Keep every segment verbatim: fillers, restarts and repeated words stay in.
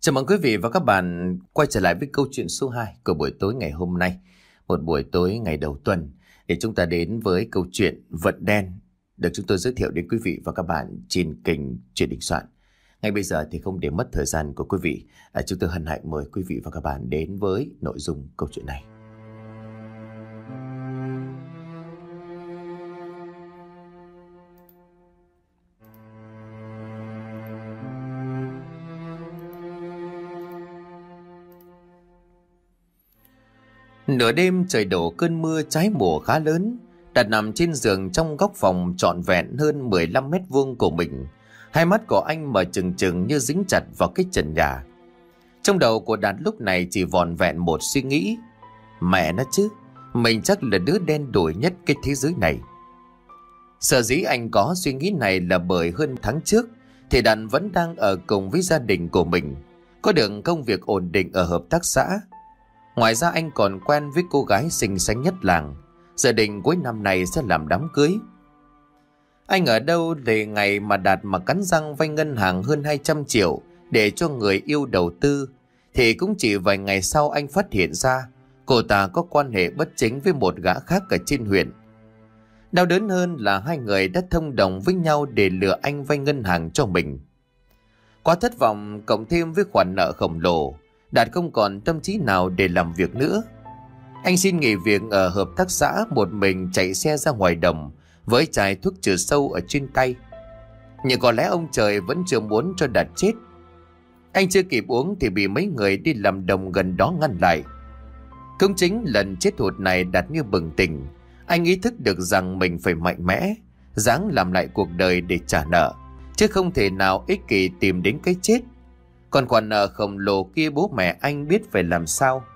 Chào mừng quý vị và các bạn quay trở lại với câu chuyện số hai của buổi tối ngày hôm nay. Một buổi tối ngày đầu tuần để chúng ta đến với câu chuyện Vận Đen được chúng tôi giới thiệu đến quý vị và các bạn trên kênh Chuyện Đình Soạn. Ngay bây giờ thì không để mất thời gian của quý vị, à, chúng tôi hân hạnh mời quý vị và các bạn đến với nội dung câu chuyện này. Nửa đêm trời đổ cơn mưa trái mùa khá lớn. Đạt nằm trên giường trong góc phòng trọn vẹn hơn mười lăm mét vuông của mình. Hai mắt của anh mở trừng trừng như dính chặt vào cái trần nhà. Trong đầu của Đạt lúc này chỉ vòn vẹn một suy nghĩ: mẹ nó chứ, mình chắc là đứa đen đủi nhất cái thế giới này. Sở dĩ anh có suy nghĩ này là bởi hơn tháng trước thì Đạt vẫn đang ở cùng với gia đình của mình, có được công việc ổn định ở hợp tác xã. Ngoài ra anh còn quen với cô gái xinh xắn nhất làng. Gia đình cuối năm này sẽ làm đám cưới. Anh ở đâu để ngày mà Đạt mà cắn răng vay ngân hàng hơn hai trăm triệu để cho người yêu đầu tư, thì cũng chỉ vài ngày sau anh phát hiện ra cô ta có quan hệ bất chính với một gã khác ở trên huyện. Đau đớn hơn là hai người đã thông đồng với nhau để lừa anh vay ngân hàng cho mình. Quá thất vọng cộng thêm với khoản nợ khổng lồ, Đạt không còn tâm trí nào để làm việc nữa. Anh xin nghỉ việc ở hợp tác xã, một mình chạy xe ra ngoài đồng với chai thuốc trừ sâu ở trên tay. Nhưng có lẽ ông trời vẫn chưa muốn cho Đạt chết. Anh chưa kịp uống thì bị mấy người đi làm đồng gần đó ngăn lại. Cũng chính lần chết hụt này Đạt như bừng tỉnh. Anh ý thức được rằng mình phải mạnh mẽ, ráng làm lại cuộc đời để trả nợ, chứ không thể nào ích kỷ tìm đến cái chết. Còn khoản nợ khổng lồ kia bố mẹ anh biết phải làm sao.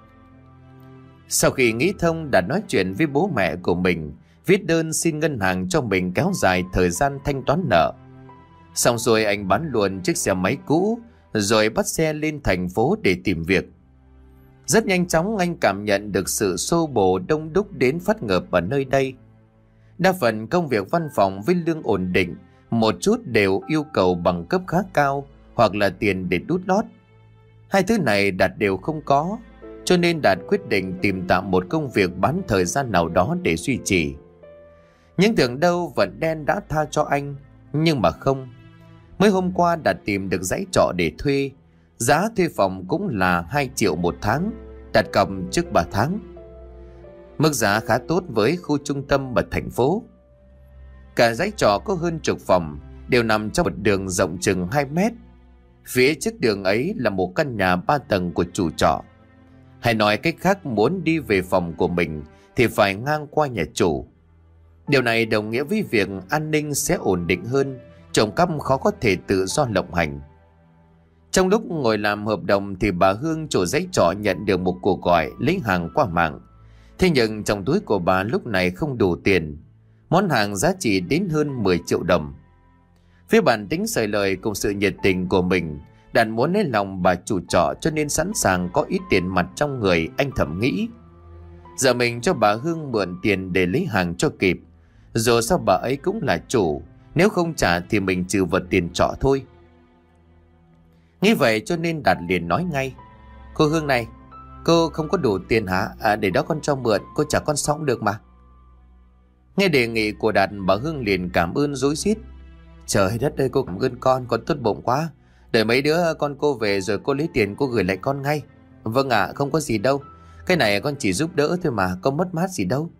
Sau khi nghĩ thông, đã nói chuyện với bố mẹ của mình, viết đơn xin ngân hàng cho mình kéo dài thời gian thanh toán nợ. Xong rồi anh bán luôn chiếc xe máy cũ, rồi bắt xe lên thành phố để tìm việc. Rất nhanh chóng anh cảm nhận được sự xô bồ đông đúc đến phát ngợp ở nơi đây. Đa phần công việc văn phòng với lương ổn định, một chút đều yêu cầu bằng cấp khá cao hoặc là tiền để đút lót. Hai thứ này Đạt đều không có, cho nên Đạt quyết định tìm tạm một công việc bán thời gian nào đó để duy trì. Nhưng tưởng đâu Vận Đen đã tha cho anh, nhưng mà không. Mới hôm qua Đạt tìm được dãy trọ để thuê, giá thuê phòng cũng là hai triệu một tháng, Đạt cầm trước ba tháng. Mức giá khá tốt với khu trung tâm ở thành phố. Cả dãy trọ có hơn chục phòng, đều nằm trong một đường rộng chừng hai mét. Phía trước đường ấy là một căn nhà ba tầng của chủ trọ. Hay nói cách khác, muốn đi về phòng của mình thì phải ngang qua nhà chủ. Điều này đồng nghĩa với việc an ninh sẽ ổn định hơn, trộm cắp khó có thể tự do lộng hành. Trong lúc ngồi làm hợp đồng thì bà Hương, chủ dãy trọ, nhận được một cuộc gọi lấy hàng qua mạng. Thế nhưng trong túi của bà lúc này không đủ tiền. Món hàng giá trị đến hơn mười triệu đồng. Phía bản tính sợi lời cùng sự nhiệt tình của mình, Đạt muốn lấy lòng bà chủ trọ, cho nên sẵn sàng có ít tiền mặt trong người. Anh thầm nghĩ, giờ mình cho bà Hương mượn tiền để lấy hàng cho kịp. Dù sao bà ấy cũng là chủ, nếu không trả thì mình trừ vật tiền trọ thôi. Nghĩ vậy cho nên Đạt liền nói ngay: cô Hương này, cô không có đủ tiền hả? À, để đó con cho mượn, cô trả con xong được mà. Nghe đề nghị của Đạt, bà Hương liền cảm ơn rối rít: trời đất ơi, cô cảm ơn con, con tốt bụng quá. Đợi mấy đứa con cô về rồi cô lấy tiền cô gửi lại con ngay. Vâng ạ, à, không có gì đâu. Cái này con chỉ giúp đỡ thôi mà, có mất mát gì đâu.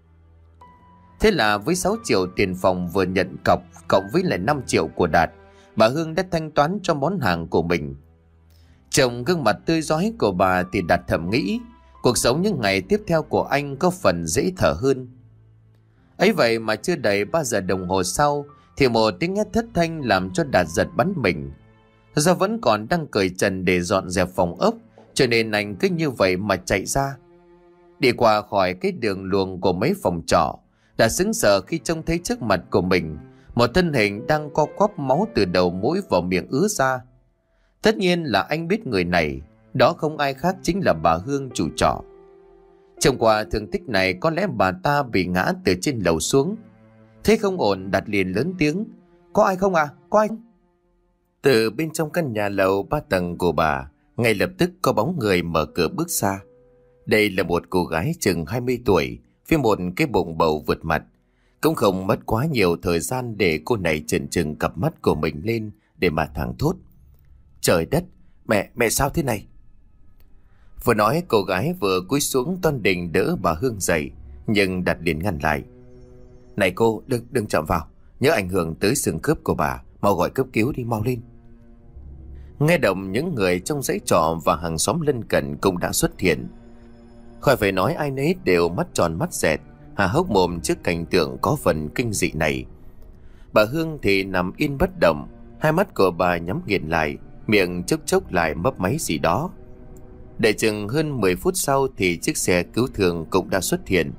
Thế là với sáu triệu tiền phòng vừa nhận cọc, cộng với lại năm triệu của Đạt, bà Hương đã thanh toán cho món hàng của mình. Trông gương mặt tươi rói của bà thì Đạt thầm nghĩ cuộc sống những ngày tiếp theo của anh có phần dễ thở hơn. Ấy vậy mà chưa đầy ba giờ đồng hồ sau thì một tiếng hét thất thanh làm cho Đạt giật bắn mình. Do vẫn còn đang cởi trần để dọn dẹp phòng ốc, cho nên anh cứ như vậy mà chạy ra. Đi qua khỏi cái đường luồng của mấy phòng trọ, Đạt sững sờ khi trông thấy trước mặt của mình một thân hình đang co quắp, máu từ đầu mũi vào miệng ứa ra. Tất nhiên là anh biết người này, đó không ai khác chính là bà Hương, chủ trọ. Trông qua thương tích này, có lẽ bà ta bị ngã từ trên lầu xuống. Thế không ổn, Đạt liền lớn tiếng: có ai không à? Có ai? Từ bên trong căn nhà lầu ba tầng của bà, Ngay lập tức có bóng người mở cửa bước ra. Đây là một cô gái chừng hai mươi tuổi, với một cái bụng bầu vượt mặt. Cũng không mất quá nhiều thời gian để cô này chần chừng cặp mắt của mình lên để mà thẳng thốt: Trời đất, mẹ, mẹ sao thế này? Vừa nói cô gái vừa cúi xuống toan định đỡ bà Hương dậy, nhưng Đạt liền ngăn lại: Này cô, đừng đừng chạm vào, nhớ ảnh hưởng tới xương khớp của bà, mau gọi cấp cứu đi, mau lên. Nghe động những người trong dãy trọ và hàng xóm lân cận cũng đã xuất hiện. Khỏi phải nói, ai nấy đều mắt tròn mắt dẹt, há hốc mồm trước cảnh tượng có phần kinh dị này. Bà Hương thì nằm yên bất động, hai mắt của bà nhắm nghiền lại, miệng chốc chốc lại mấp máy gì đó. Để chừng hơn mười phút sau thì chiếc xe cứu thương cũng đã xuất hiện.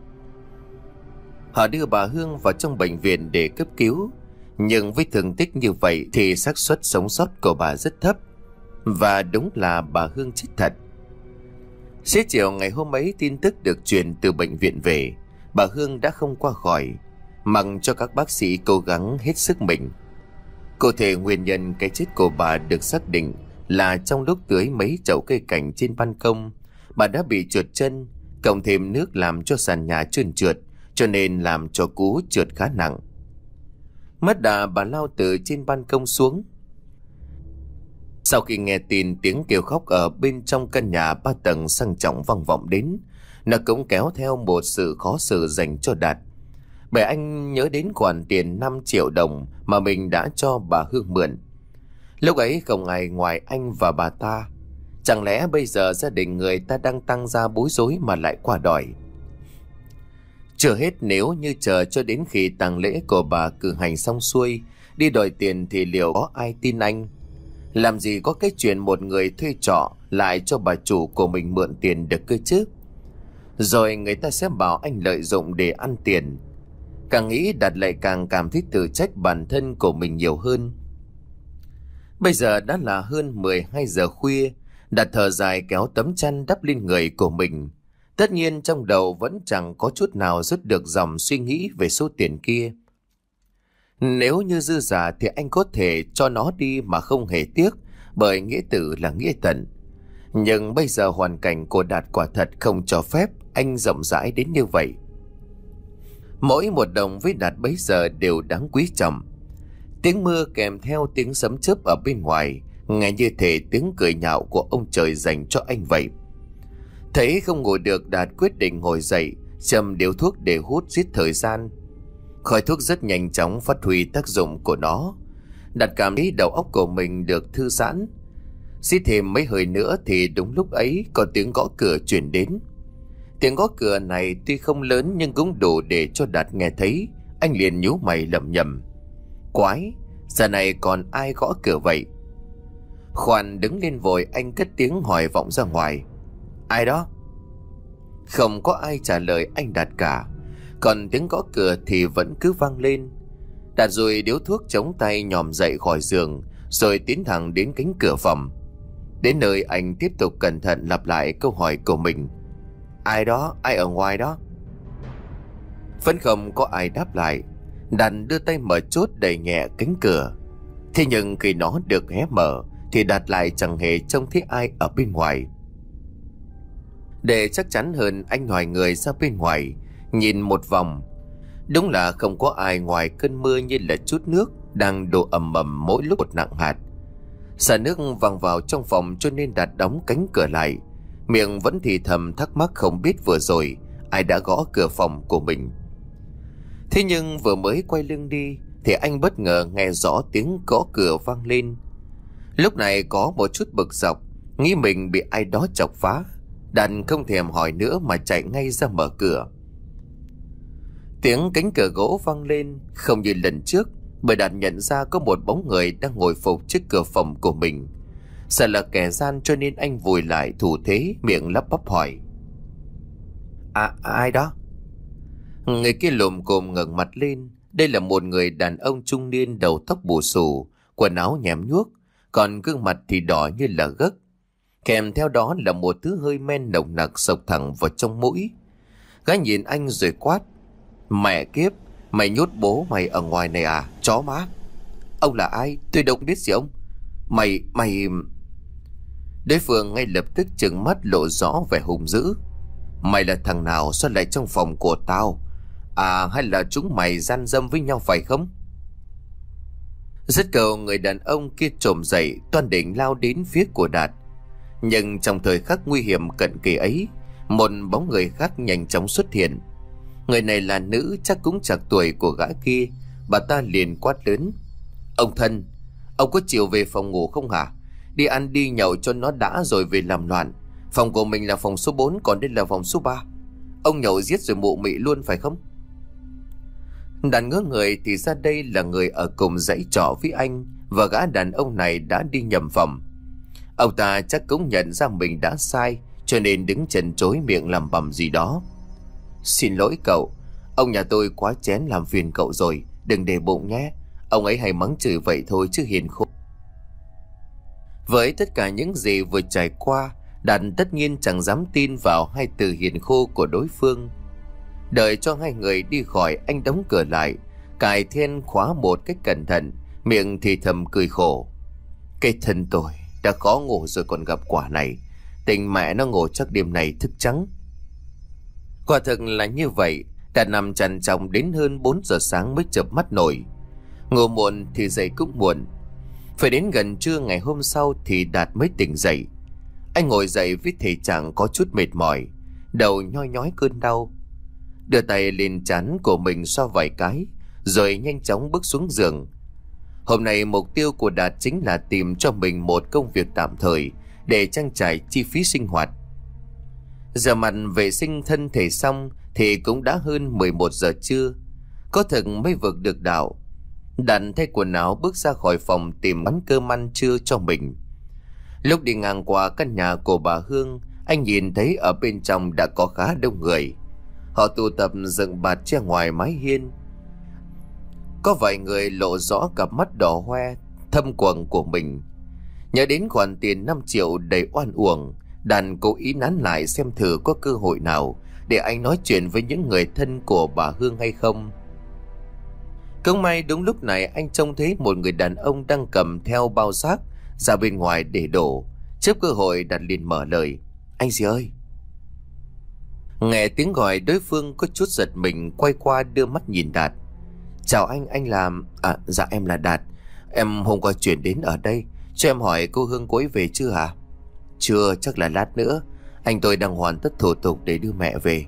Họ đưa bà Hương vào trong bệnh viện để cấp cứu, nhưng với thương tích như vậy thì xác suất sống sót của bà rất thấp. Và đúng là bà Hương chết thật. Xế chiều ngày hôm ấy, tin tức được truyền từ bệnh viện về, bà Hương đã không qua khỏi, mặc cho các bác sĩ cố gắng hết sức mình. Cụ thể nguyên nhân cái chết của bà được xác định là trong lúc tưới mấy chậu cây cảnh trên ban công, bà đã bị trượt chân, cộng thêm nước làm cho sàn nhà trơn trượt, cho nên làm cho cú trượt khá nặng. Mất đà, bà lao từ trên ban công xuống. Sau khi nghe tin tiếng kêu khóc ở bên trong căn nhà ba tầng sang trọng vang vọng đến, nó cũng kéo theo một sự khó xử dành cho Đạt. Bởi anh nhớ đến khoản tiền năm triệu đồng mà mình đã cho bà Hương mượn. Lúc ấy không ai ngoài anh và bà ta. Chẳng lẽ bây giờ gia đình người ta đang tăng ra bối rối mà lại qua đòi? Chưa hết, nếu như chờ cho đến khi tang lễ của bà cử hành xong xuôi đi đòi tiền thì liệu có ai tin anh? Làm gì có cái chuyện một người thuê trọ lại cho bà chủ của mình mượn tiền được cơ chứ? Rồi người ta sẽ bảo anh lợi dụng để ăn tiền. Càng nghĩ Đạt lại càng cảm thấy tự trách bản thân của mình nhiều hơn. Bây giờ đã là hơn mười hai giờ khuya, Đạt thở dài kéo tấm chăn đắp lên người của mình. Tất nhiên trong đầu vẫn chẳng có chút nào dứt được dòng suy nghĩ về số tiền kia. Nếu như dư giả thì anh có thể cho nó đi mà không hề tiếc, bởi nghĩa tử là nghĩa tận. Nhưng bây giờ hoàn cảnh của Đạt quả thật không cho phép anh rộng rãi đến như vậy. Mỗi một đồng với Đạt bấy giờ đều đáng quý trọng. Tiếng mưa kèm theo tiếng sấm chớp ở bên ngoài, nghe như thể tiếng cười nhạo của ông trời dành cho anh vậy. Thấy không ngồi được, Đạt quyết định ngồi dậy, châm điếu thuốc để hút giết thời gian. Khói thuốc rất nhanh chóng phát huy tác dụng của nó. Đạt cảm thấy đầu óc của mình được thư giãn. Xít thêm mấy hơi nữa thì đúng lúc ấy có tiếng gõ cửa truyền đến. Tiếng gõ cửa này tuy không lớn nhưng cũng đủ để cho Đạt nghe thấy. Anh liền nhíu mày lẩm nhẩm: Quái, giờ này còn ai gõ cửa vậy? Khoan đứng lên vội, anh cất tiếng hỏi vọng ra ngoài: Ai đó? Không có ai trả lời anh Đạt cả. Còn tiếng gõ cửa thì vẫn cứ vang lên. Đạt rồi điếu thuốc chống tay nhòm dậy khỏi giường, rồi tiến thẳng đến cánh cửa phòng. Đến nơi anh tiếp tục cẩn thận lặp lại câu hỏi của mình: Ai đó? Ai ở ngoài đó? Vẫn không có ai đáp lại. Đạt đưa tay mở chốt đẩy nhẹ cánh cửa. Thế nhưng khi nó được hé mở thì Đạt lại chẳng hề trông thấy ai ở bên ngoài. Để chắc chắn hơn, anh hỏi người ra bên ngoài, nhìn một vòng. Đúng là không có ai ngoài cơn mưa như là chút nước đang đổ ầm ầm mỗi lúc một nặng hạt. Xả nước văng vào trong phòng cho nên Đạt đóng cánh cửa lại, miệng vẫn thì thầm thắc mắc không biết vừa rồi ai đã gõ cửa phòng của mình. Thế nhưng vừa mới quay lưng đi thì anh bất ngờ nghe rõ tiếng gõ cửa vang lên. Lúc này có một chút bực dọc, nghĩ mình bị ai đó chọc phá. Đạt không thèm hỏi nữa mà chạy ngay ra mở cửa. Tiếng cánh cửa gỗ vang lên không như lần trước, bởi Đạt nhận ra có một bóng người đang ngồi phục trước cửa phòng của mình. Sợ là kẻ gian cho nên anh vùi lại thủ thế, miệng lắp bắp hỏi: À, ai đó? Người kia lồm cồm ngẩng mặt lên. Đây là một người đàn ông trung niên, đầu tóc bù xù, quần áo nhém nhuốc, còn gương mặt thì đỏ như là gấc. Kèm theo đó là một thứ hơi men nồng nặc xộc thẳng vào trong mũi. Gái nhìn anh rồi quát: Mẹ kiếp, mày nhốt bố mày ở ngoài này à, chó má? Ông là ai? Tôi đâu biết gì ông. Mày, mày... Đối phương ngay lập tức trừng mắt lộ rõ vẻ hung dữ. Mày là thằng nào sao lại trong phòng của tao? À, hay là chúng mày gian dâm với nhau phải không? Dứt câu, người đàn ông kia trồm dậy, toan định lao đến phía của Đạt. Nhưng trong thời khắc nguy hiểm cận kề ấy, một bóng người khác nhanh chóng xuất hiện. Người này là nữ, chắc cũng chạc tuổi của gã kia. Bà ta liền quát lớn: Ông thân, ông có chịu về phòng ngủ không hả? Đi ăn đi nhậu cho nó đã rồi về làm loạn. Phòng của mình là phòng số bốn, còn đây là phòng số ba. Ông nhậu giết rồi mụ mị luôn phải không? Đàn ngỡ người thì ra đây là người ở cùng dãy trọ với anh, và gã đàn ông này đã đi nhầm phòng. Ông ta chắc cũng nhận ra mình đã sai, cho nên đứng chần chối miệng làm bầm gì đó. Xin lỗi cậu, ông nhà tôi quá chén làm phiền cậu rồi, đừng để bụng nhé. Ông ấy hay mắng chửi vậy thôi chứ hiền khô. Với tất cả những gì vừa trải qua, Đạt tất nhiên chẳng dám tin vào hai từ hiền khô của đối phương. Đợi cho hai người đi khỏi, anh đóng cửa lại, cài then khóa một cách cẩn thận, miệng thì thầm cười khổ. Cái thân tôi đã khó ngủ rồi còn gặp quả này. Tình mẹ nó ngủ chắc đêm này thức trắng. Quả thực là như vậy. Đạt nằm trằn trọc đến hơn bốn giờ sáng mới chợp mắt nổi. Ngủ muộn thì dậy cũng muộn. Phải đến gần trưa ngày hôm sau thì Đạt mới tỉnh dậy. Anh ngồi dậy với thể trạng có chút mệt mỏi, đầu nhoi nhói cơn đau. Đưa tay lên trán của mình xoa vài cái, rồi nhanh chóng bước xuống giường. Hôm nay mục tiêu của Đạt chính là tìm cho mình một công việc tạm thời để trang trải chi phí sinh hoạt. Giờ mặt vệ sinh thân thể xong thì cũng đã hơn mười một giờ trưa. Có thực mới vực được đạo. Đạt thay quần áo bước ra khỏi phòng tìm quán cơm ăn trưa cho mình. Lúc đi ngang qua căn nhà của bà Hương, anh nhìn thấy ở bên trong đã có khá đông người. Họ tụ tập dựng bạt che ngoài mái hiên. Có vài người lộ rõ cặp mắt đỏ hoe thâm quầng của mình. Nhớ đến khoản tiền năm triệu đầy oan uổng, Đàn cố ý nán lại xem thử có cơ hội nào để anh nói chuyện với những người thân của bà Hương hay không. Cũng may đúng lúc này anh trông thấy một người đàn ông đang cầm theo bao rác ra bên ngoài để đổ. Trước cơ hội, Đạt liền mở lời: Anh gì ơi? Nghe tiếng gọi, đối phương có chút giật mình, quay qua đưa mắt nhìn Đạt. Chào anh, anh là... À dạ em là Đạt. Em hôm qua chuyển đến ở đây. Cho em hỏi cô Hương cô ấy về chưa hả? Chưa, chắc là lát nữa. Anh tôi đang hoàn tất thủ tục để đưa mẹ về.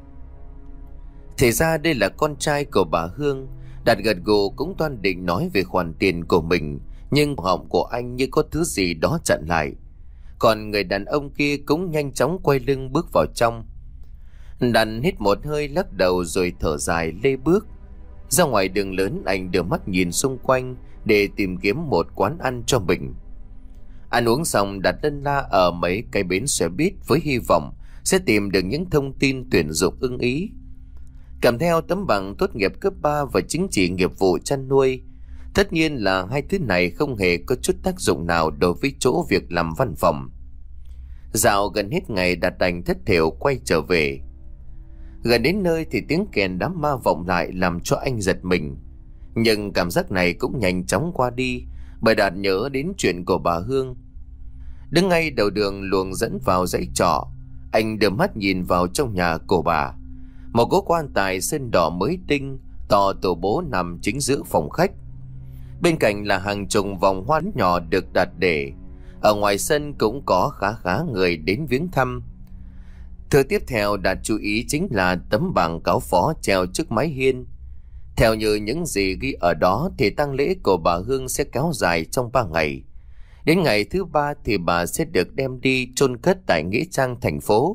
Thì ra đây là con trai của bà Hương. Đạt gật gù cũng toan định nói về khoản tiền của mình, nhưng họng của anh như có thứ gì đó chặn lại. Còn người đàn ông kia cũng nhanh chóng quay lưng bước vào trong. Đạt hít một hơi lắc đầu rồi thở dài lê bước ra ngoài đường lớn. Anh đưa mắt nhìn xung quanh để tìm kiếm một quán ăn cho mình. Ăn uống xong, Đạt lân la ở mấy cái bến xe buýt với hy vọng sẽ tìm được những thông tin tuyển dụng ưng ý. Cầm theo tấm bằng tốt nghiệp cấp ba và chứng chỉ nghiệp vụ chăn nuôi. Tất nhiên là hai thứ này không hề có chút tác dụng nào đối với chỗ việc làm văn phòng. Dạo gần hết ngày, Đạt đành thất thểu quay trở về. Gần đến nơi thì tiếng kèn đám ma vọng lại làm cho anh giật mình. Nhưng cảm giác này cũng nhanh chóng qua đi, bởi Đạt nhớ đến chuyện của bà Hương. Đứng ngay đầu đường luồng dẫn vào dãy trọ, anh đưa mắt nhìn vào trong nhà của bà. Một cố quan tài sơn đỏ mới tinh, to tổ bố nằm chính giữa phòng khách. Bên cạnh là hàng chục vòng hoa nhỏ được đặt để. Ở ngoài sân cũng có khá khá người đến viếng thăm. Thứ tiếp theo Đạt chú ý chính là tấm bảng cáo phó treo trước mái hiên. Theo như những gì ghi ở đó thì tang lễ của bà Hương sẽ kéo dài trong ba ngày. Đến ngày thứ ba thì bà sẽ được đem đi chôn cất tại nghĩa trang thành phố.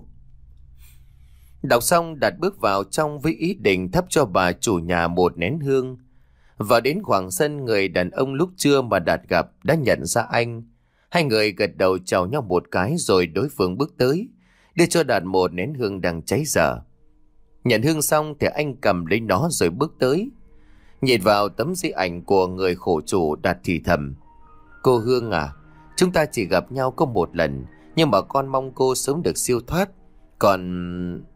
Đọc xong, Đạt bước vào trong với ý định thắp cho bà chủ nhà một nén hương. Vào đến khoảng sân, người đàn ông lúc trưa mà Đạt gặp đã nhận ra anh. Hai người gật đầu chào nhau một cái rồi đối phương bước tới, đưa cho Đạt một nén hương đang cháy dở. Nhận hương xong thì anh cầm lấy nó rồi bước tới. Nhìn vào tấm di ảnh của người khổ chủ, Đạt thì thầm: Cô Hương à, chúng ta chỉ gặp nhau có một lần, nhưng mà con mong cô sớm được siêu thoát. Còn...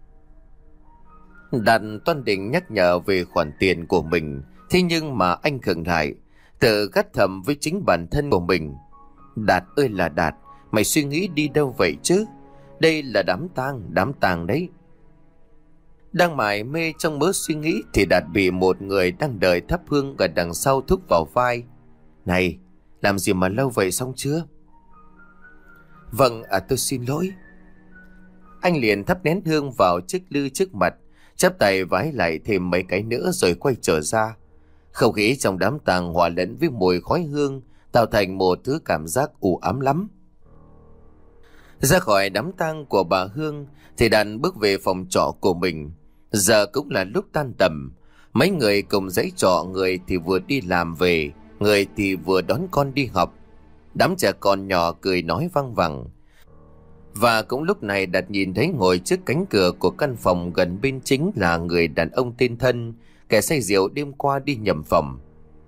Đạt toan định nhắc nhở về khoản tiền của mình, thế nhưng mà anh khựng lại, tự gắt thầm với chính bản thân của mình: Đạt ơi là Đạt, Mày suy nghĩ đi đâu vậy chứ? Đây là đám tang, đám tang đấy. Đang mải mê trong mớ suy nghĩ thì Đạt bị một người đang đợi thắp hương ở đằng sau thúc vào vai. Này, làm gì mà lâu vậy, xong chưa? Vâng, à tôi xin lỗi. Anh liền thắp nén hương vào chiếc lư trước mặt, chắp tay vái lại thêm mấy cái nữa rồi quay trở ra. Không khí trong đám tang hòa lẫn với mùi khói hương, tạo thành một thứ cảm giác u ám lắm. Ra khỏi đám tang của bà Hương thì Đàn bước về phòng trọ của mình. Giờ cũng là lúc tan tầm. Mấy người cùng dãy trọ, người thì vừa đi làm về, người thì vừa đón con đi học. Đám trẻ con nhỏ cười nói văng vẳng. Và cũng lúc này Đạt nhìn thấy ngồi trước cánh cửa của căn phòng gần bên chính là người đàn ông tên Thân, kẻ say rượu đêm qua đi nhầm phòng.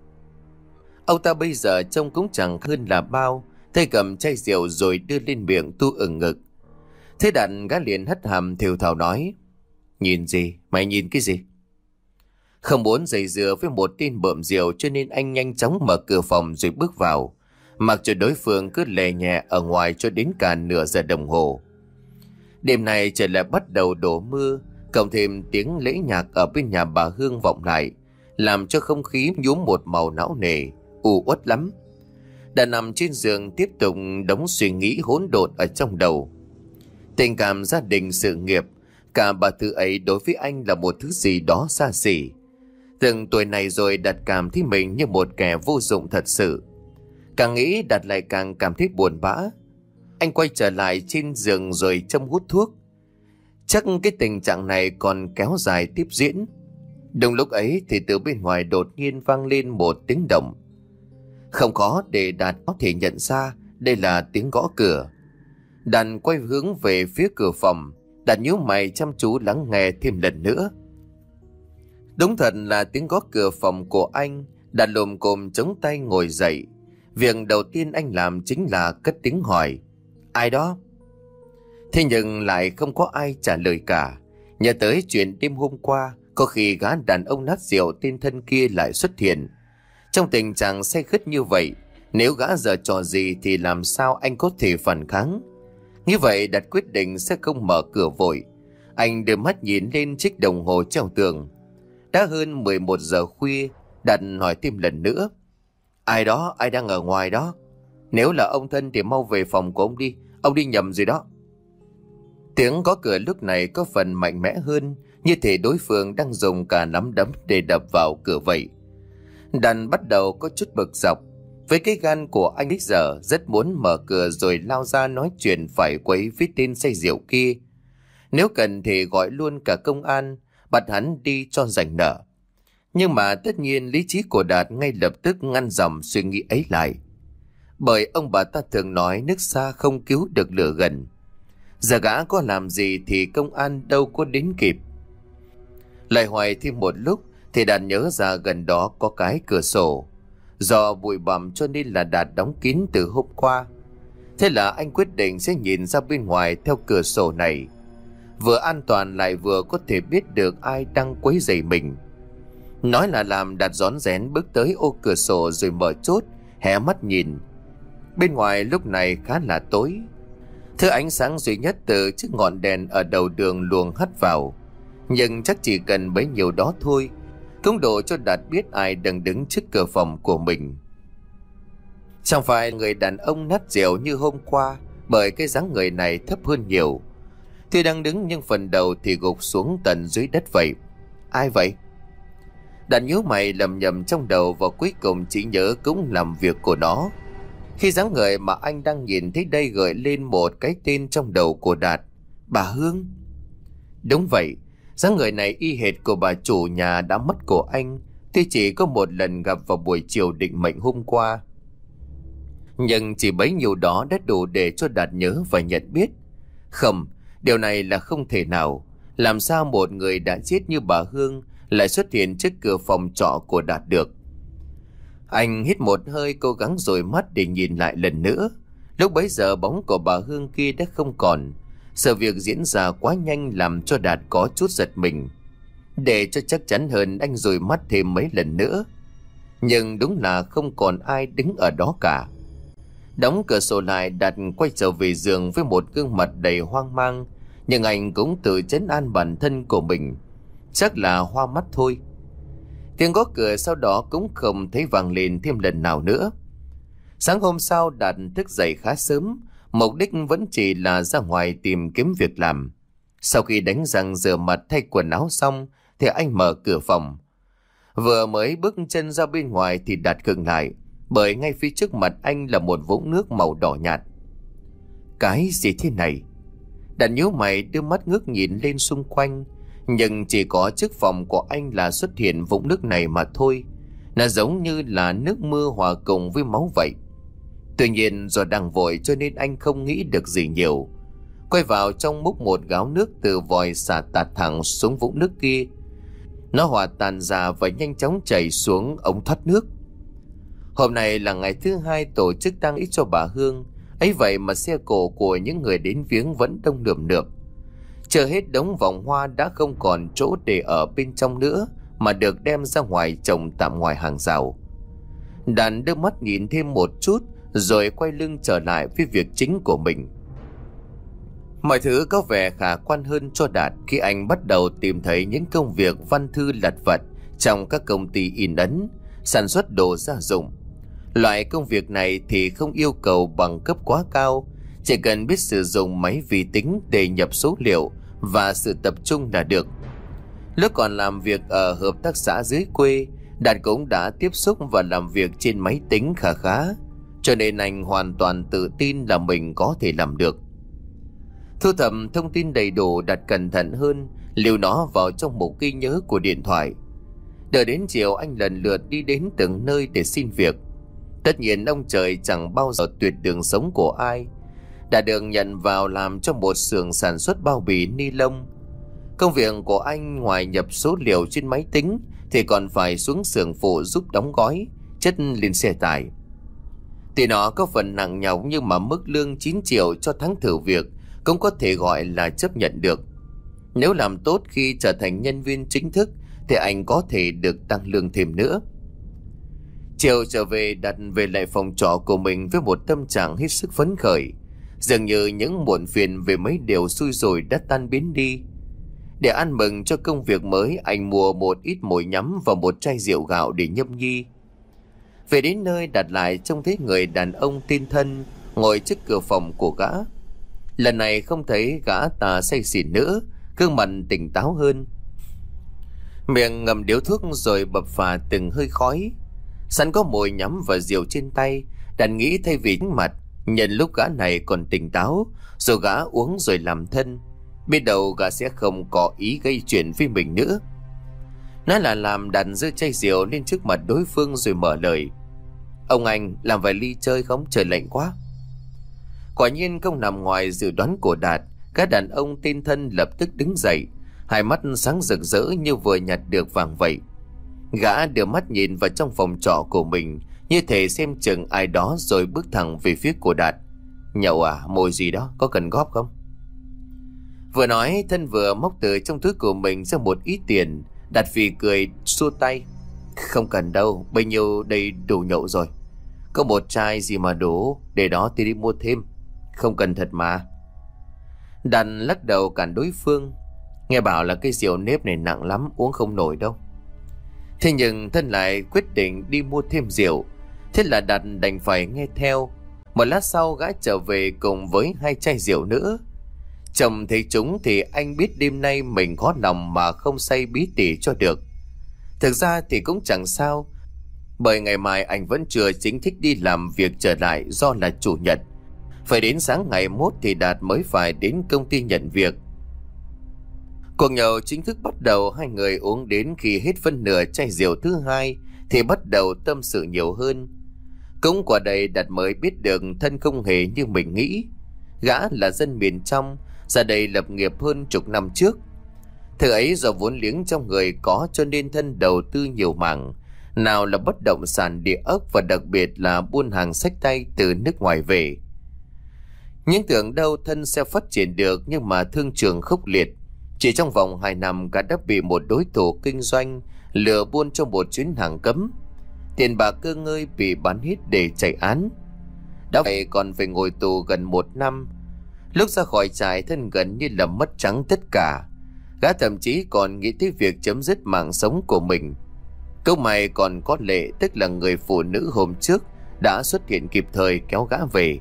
Ông ta bây giờ trông cũng chẳng hơn là bao, tay cầm chai rượu rồi đưa lên miệng tu ửng ngực. Thế Đạt gã liền hất hàm thều thào nói: Nhìn gì? Mày nhìn cái gì? Không muốn giày dừa với một tên bợm rượu cho nên anh nhanh chóng mở cửa phòng rồi bước vào, mặc cho đối phương cứ lè nhẹ ở ngoài cho đến cả nửa giờ đồng hồ. Đêm nay trời lại bắt đầu đổ mưa, cộng thêm tiếng lễ nhạc ở bên nhà bà Hương vọng lại, làm cho không khí nhuốm một màu não nề, u uất lắm. Đã nằm trên giường tiếp tục đống suy nghĩ hỗn độn ở trong đầu. Tình cảm, gia đình, sự nghiệp, cả ba thứ ấy đối với anh là một thứ gì đó xa xỉ. Từng tuổi này rồi Đạt cảm thấy mình như một kẻ vô dụng thật sự. Càng nghĩ Đạt lại càng cảm thấy buồn bã. Anh quay trở lại trên giường rồi châm hút thuốc. Chắc cái tình trạng này còn kéo dài tiếp diễn. Đúng lúc ấy thì từ bên ngoài đột nhiên vang lên một tiếng động. Không khó để Đạt có thể nhận ra đây là tiếng gõ cửa. Đạt quay hướng về phía cửa phòng. Đạt nhíu mày chăm chú lắng nghe thêm lần nữa. Đúng thật là tiếng gõ cửa phòng của anh. Đạt lồm cồm chống tay ngồi dậy. Việc đầu tiên anh làm chính là cất tiếng hỏi: Ai đó? Thế nhưng lại không có ai trả lời cả. Nhớ tới chuyện đêm hôm qua, có khi gã đàn ông nát rượu tên Thân kia lại xuất hiện. Trong tình trạng say khướt như vậy, nếu gã giở trò gì thì làm sao anh có thể phản kháng? Như vậy Đạt quyết định sẽ không mở cửa vội. Anh đưa mắt nhìn lên chiếc đồng hồ treo tường. Đã hơn mười một giờ khuya. Đạt hỏi thêm lần nữa: Ai đó? Ai đang ở ngoài đó? Nếu là ông Thân thì mau về phòng của ông đi. Ông đi nhầm rồi đó. Tiếng gõ cửa lúc này có phần mạnh mẽ hơn, như thể đối phương đang dùng cả nắm đấm để đập vào cửa vậy. Đàn bắt đầu có chút bực dọc. Với cái gan của anh bây giờ, rất muốn mở cửa rồi lao ra nói chuyện phải quấy với tên say rượu kia. Nếu cần thì gọi luôn cả công an, bắt hắn đi cho rảnh nợ. Nhưng mà tất nhiên lý trí của Đạt ngay lập tức ngăn dòng suy nghĩ ấy lại. Bởi ông bà ta thường nói nước xa không cứu được lửa gần. Giờ gã có làm gì thì công an đâu có đến kịp. Lại hoài thêm một lúc thì Đạt nhớ ra gần đó có cái cửa sổ. Do bụi bặm cho nên là Đạt đóng kín từ hôm qua. Thế là anh quyết định sẽ nhìn ra bên ngoài theo cửa sổ này. Vừa an toàn lại vừa có thể biết được ai đang quấy rầy mình. Nói là làm, Đạt rón rén bước tới ô cửa sổ rồi mở chốt, hé mắt nhìn. Bên ngoài lúc này khá là tối. Thứ ánh sáng duy nhất từ chiếc ngọn đèn ở đầu đường luồng hắt vào. Nhưng chắc chỉ cần bấy nhiêu đó thôi cũng đủ cho Đạt biết ai đang đứng trước cửa phòng của mình. Chẳng phải người đàn ông nát rượu như hôm qua, bởi cái dáng người này thấp hơn nhiều. Tuy đang đứng nhưng phần đầu thì gục xuống tận dưới đất vậy. Ai vậy? Đạt nhíu mày lầm nhầm trong đầu và cuối cùng chỉ nhớ cũng làm việc của nó. Khi dáng người mà anh đang nhìn thấy đây gợi lên một cái tên trong đầu của Đạt: bà Hương. Đúng vậy, dáng người này y hệt của bà chủ nhà đã mất của anh, tuy chỉ có một lần gặp vào buổi chiều định mệnh hôm qua. Nhưng chỉ bấy nhiêu đó đã đủ để cho Đạt nhớ và nhận biết. Không, điều này là không thể nào. Làm sao một người đã chết như bà Hương lại xuất hiện trước cửa phòng trọ của Đạt được? Anh hít một hơi, cố gắng dụi mắt để nhìn lại lần nữa. Lúc bấy giờ bóng của bà Hương kia đã không còn. Sự việc diễn ra quá nhanh làm cho Đạt có chút giật mình. Để cho chắc chắn hơn, anh dụi mắt thêm mấy lần nữa. Nhưng đúng là không còn ai đứng ở đó cả. Đóng cửa sổ lại, Đạt quay trở về giường với một gương mặt đầy hoang mang, nhưng anh cũng tự trấn an bản thân của mình. Chắc là hoa mắt thôi. Tiếng gõ cửa sau đó cũng không thấy vang lên thêm lần nào nữa. Sáng hôm sau, Đạt thức dậy khá sớm, mục đích vẫn chỉ là ra ngoài tìm kiếm việc làm. Sau khi đánh răng rửa mặt thay quần áo xong thì anh mở cửa phòng. Vừa mới bước chân ra bên ngoài thì Đạt khựng lại, bởi ngay phía trước mặt anh là một vũng nước màu đỏ nhạt. Cái gì thế này? Đạt nhíu mày đưa mắt ngước nhìn lên xung quanh, nhưng chỉ có trước phòng của anh là xuất hiện vũng nước này mà thôi. Nó giống như là nước mưa hòa cùng với máu vậy. Tuy nhiên do đang vội cho nên anh không nghĩ được gì nhiều. Quay vào trong múc một gáo nước từ vòi xả tạt thẳng xuống vũng nước kia. Nó hòa tan ra và nhanh chóng chảy xuống ống thoát nước. Hôm nay là ngày thứ hai tổ chức tang lễ cho bà Hương, ấy vậy mà xe cộ của những người đến viếng vẫn đông nườm nượp. Chờ hết đống vòng hoa đã không còn chỗ để ở bên trong nữa, mà được đem ra ngoài trồng tạm ngoài hàng rào. Đàn đưa mắt nhìn thêm một chút rồi quay lưng trở lại với việc chính của mình. Mọi thứ có vẻ khả quan hơn cho Đạt khi anh bắt đầu tìm thấy những công việc văn thư lặt vặt trong các công ty in ấn, sản xuất đồ gia dụng. Loại công việc này thì không yêu cầu bằng cấp quá cao, chỉ cần biết sử dụng máy vi tính để nhập số liệu và sự tập trung là được. Lúc còn làm việc ở hợp tác xã dưới quê, Đạt cũng đã tiếp xúc và làm việc trên máy tính khá khá, cho nên anh hoàn toàn tự tin là mình có thể làm được. Thu thập thông tin đầy đủ, Đạt cẩn thận hơn, lưu nó vào trong mục ghi nhớ của điện thoại. Đợi đến chiều, anh lần lượt đi đến từng nơi để xin việc. Tất nhiên ông trời chẳng bao giờ tuyệt đường sống của ai. Đã được nhận vào làm trong một xưởng sản xuất bao bì ni lông. Công việc của anh ngoài nhập số liệu trên máy tính thì còn phải xuống xưởng phụ giúp đóng gói, chất lên xe tải. Tuy nó có phần nặng nhọc nhưng mà mức lương chín triệu cho tháng thử việc cũng có thể gọi là chấp nhận được. Nếu làm tốt khi trở thành nhân viên chính thức thì anh có thể được tăng lương thêm nữa. Chiều trở về, đặt về lại phòng trọ của mình với một tâm trạng hết sức phấn khởi. Dường như những muộn phiền về mấy điều xui rủi đã tan biến đi. Để ăn mừng cho công việc mới, anh mua một ít mồi nhắm và một chai rượu gạo để nhâm nhi. Về đến nơi, đặt lại trông thấy người đàn ông tên Thân ngồi trước cửa phòng của gã. Lần này không thấy gã ta say xỉn nữa, gương mặt tỉnh táo hơn. Miệng ngậm điếu thuốc rồi bập phà từng hơi khói. Sẵn có mồi nhắm và rượu trên tay, Đàn nghĩ thay vì đánh mặt, nhận lúc gã này còn tỉnh táo, rồi gã uống rồi làm thân, biết đâu gã sẽ không có ý gây chuyện với mình nữa. Nói là làm, Đàn giơ chai rượu lên trước mặt đối phương rồi mở lời: "Ông anh làm vài ly chơi không? Trời lạnh quá." Quả nhiên không nằm ngoài dự đoán của Đạt. Các đàn ông tên Thân lập tức đứng dậy, hai mắt sáng rực rỡ như vừa nhặt được vàng vậy. Gã đưa mắt nhìn vào trong phòng trọ của mình, như thể xem chừng ai đó, rồi bước thẳng về phía của Đạt. "Nhậu à? Mồi gì đó, có cần góp không?" Vừa nói, Thân vừa móc từ trong túi của mình ra một ít tiền. Đạt phì cười xua tay: "Không cần đâu, bấy nhiêu đây đủ nhậu rồi. Có một chai gì mà đủ, để đó tôi đi mua thêm. Không cần thật mà." Đạt lắc đầu cản đối phương: "Nghe bảo là cái rượu nếp này nặng lắm, uống không nổi đâu." Thế nhưng Thân lại quyết định đi mua thêm rượu. Thế là Đạt đành phải nghe theo. Một lát sau, gã trở về cùng với hai chai rượu nữa. Trông thấy chúng thì anh biết đêm nay mình khó lòng mà không say bí tỉ cho được. Thực ra thì cũng chẳng sao, bởi ngày mai anh vẫn chưa chính thức đi làm việc trở lại, do là chủ nhật. Phải đến sáng ngày mốt thì Đạt mới phải đến công ty nhận việc. Cuộc nhậu chính thức bắt đầu. Hai người uống đến khi hết phân nửa chai rượu thứ hai thì bắt đầu tâm sự nhiều hơn. Cũng qua đây Đạt mới biết được Thân không hề như mình nghĩ. Gã là dân miền trong, ra đây lập nghiệp hơn chục năm trước. Thời ấy do vốn liếng trong người có, cho nên Thân đầu tư nhiều mảng, nào là bất động sản, địa ốc và đặc biệt là buôn hàng xách tay từ nước ngoài về. Nhưng tưởng đâu Thân sẽ phát triển được, nhưng mà thương trường khốc liệt. Chỉ trong vòng hai năm, cả đã bị một đối thủ kinh doanh lừa buôn trong một chuyến hàng cấm. Tiền bạc cơ ngơi bị bán hết để chạy án. Đã vậy còn phải ngồi tù gần một năm. Lúc ra khỏi trại, Thân gần như là mất trắng tất cả. Gã thậm chí còn nghĩ tới việc chấm dứt mạng sống của mình. Câu mày còn có Lệ, tức là người phụ nữ hôm trước, đã xuất hiện kịp thời kéo gã về.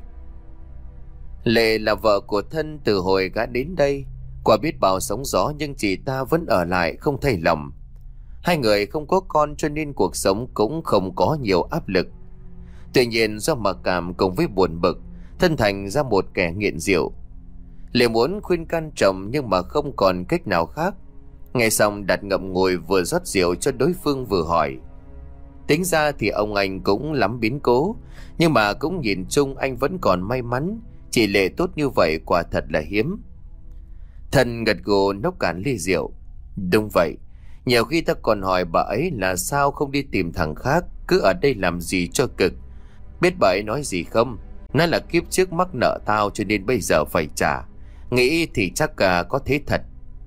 Lệ là vợ của Thân từ hồi gã đến đây. Qua biết bao sóng gió nhưng chị ta vẫn ở lại không thay lòng. Hai người không có con cho nên cuộc sống cũng không có nhiều áp lực. Tuy nhiên do mặc cảm cùng với buồn bực, Thân thành ra một kẻ nghiện rượu. Lệ muốn khuyên can chồng nhưng mà không còn cách nào khác. Nghe xong Đạt ngậm ngùi vừa rót rượu cho đối phương vừa hỏi. Tính ra thì ông anh cũng lắm biến cố, nhưng mà cũng nhìn chung anh vẫn còn may mắn. Chị Lệ tốt như vậy quả thật là hiếm. Thân gật gù nốc cạn ly rượu. Đúng vậy, nhiều khi ta còn hỏi bà ấy là sao không đi tìm thằng khác, cứ ở đây làm gì cho cực. Biết bà ấy nói gì không? Nói là kiếp trước mắc nợ tao cho nên bây giờ phải trả. Nghĩ thì chắc cả có thế thật.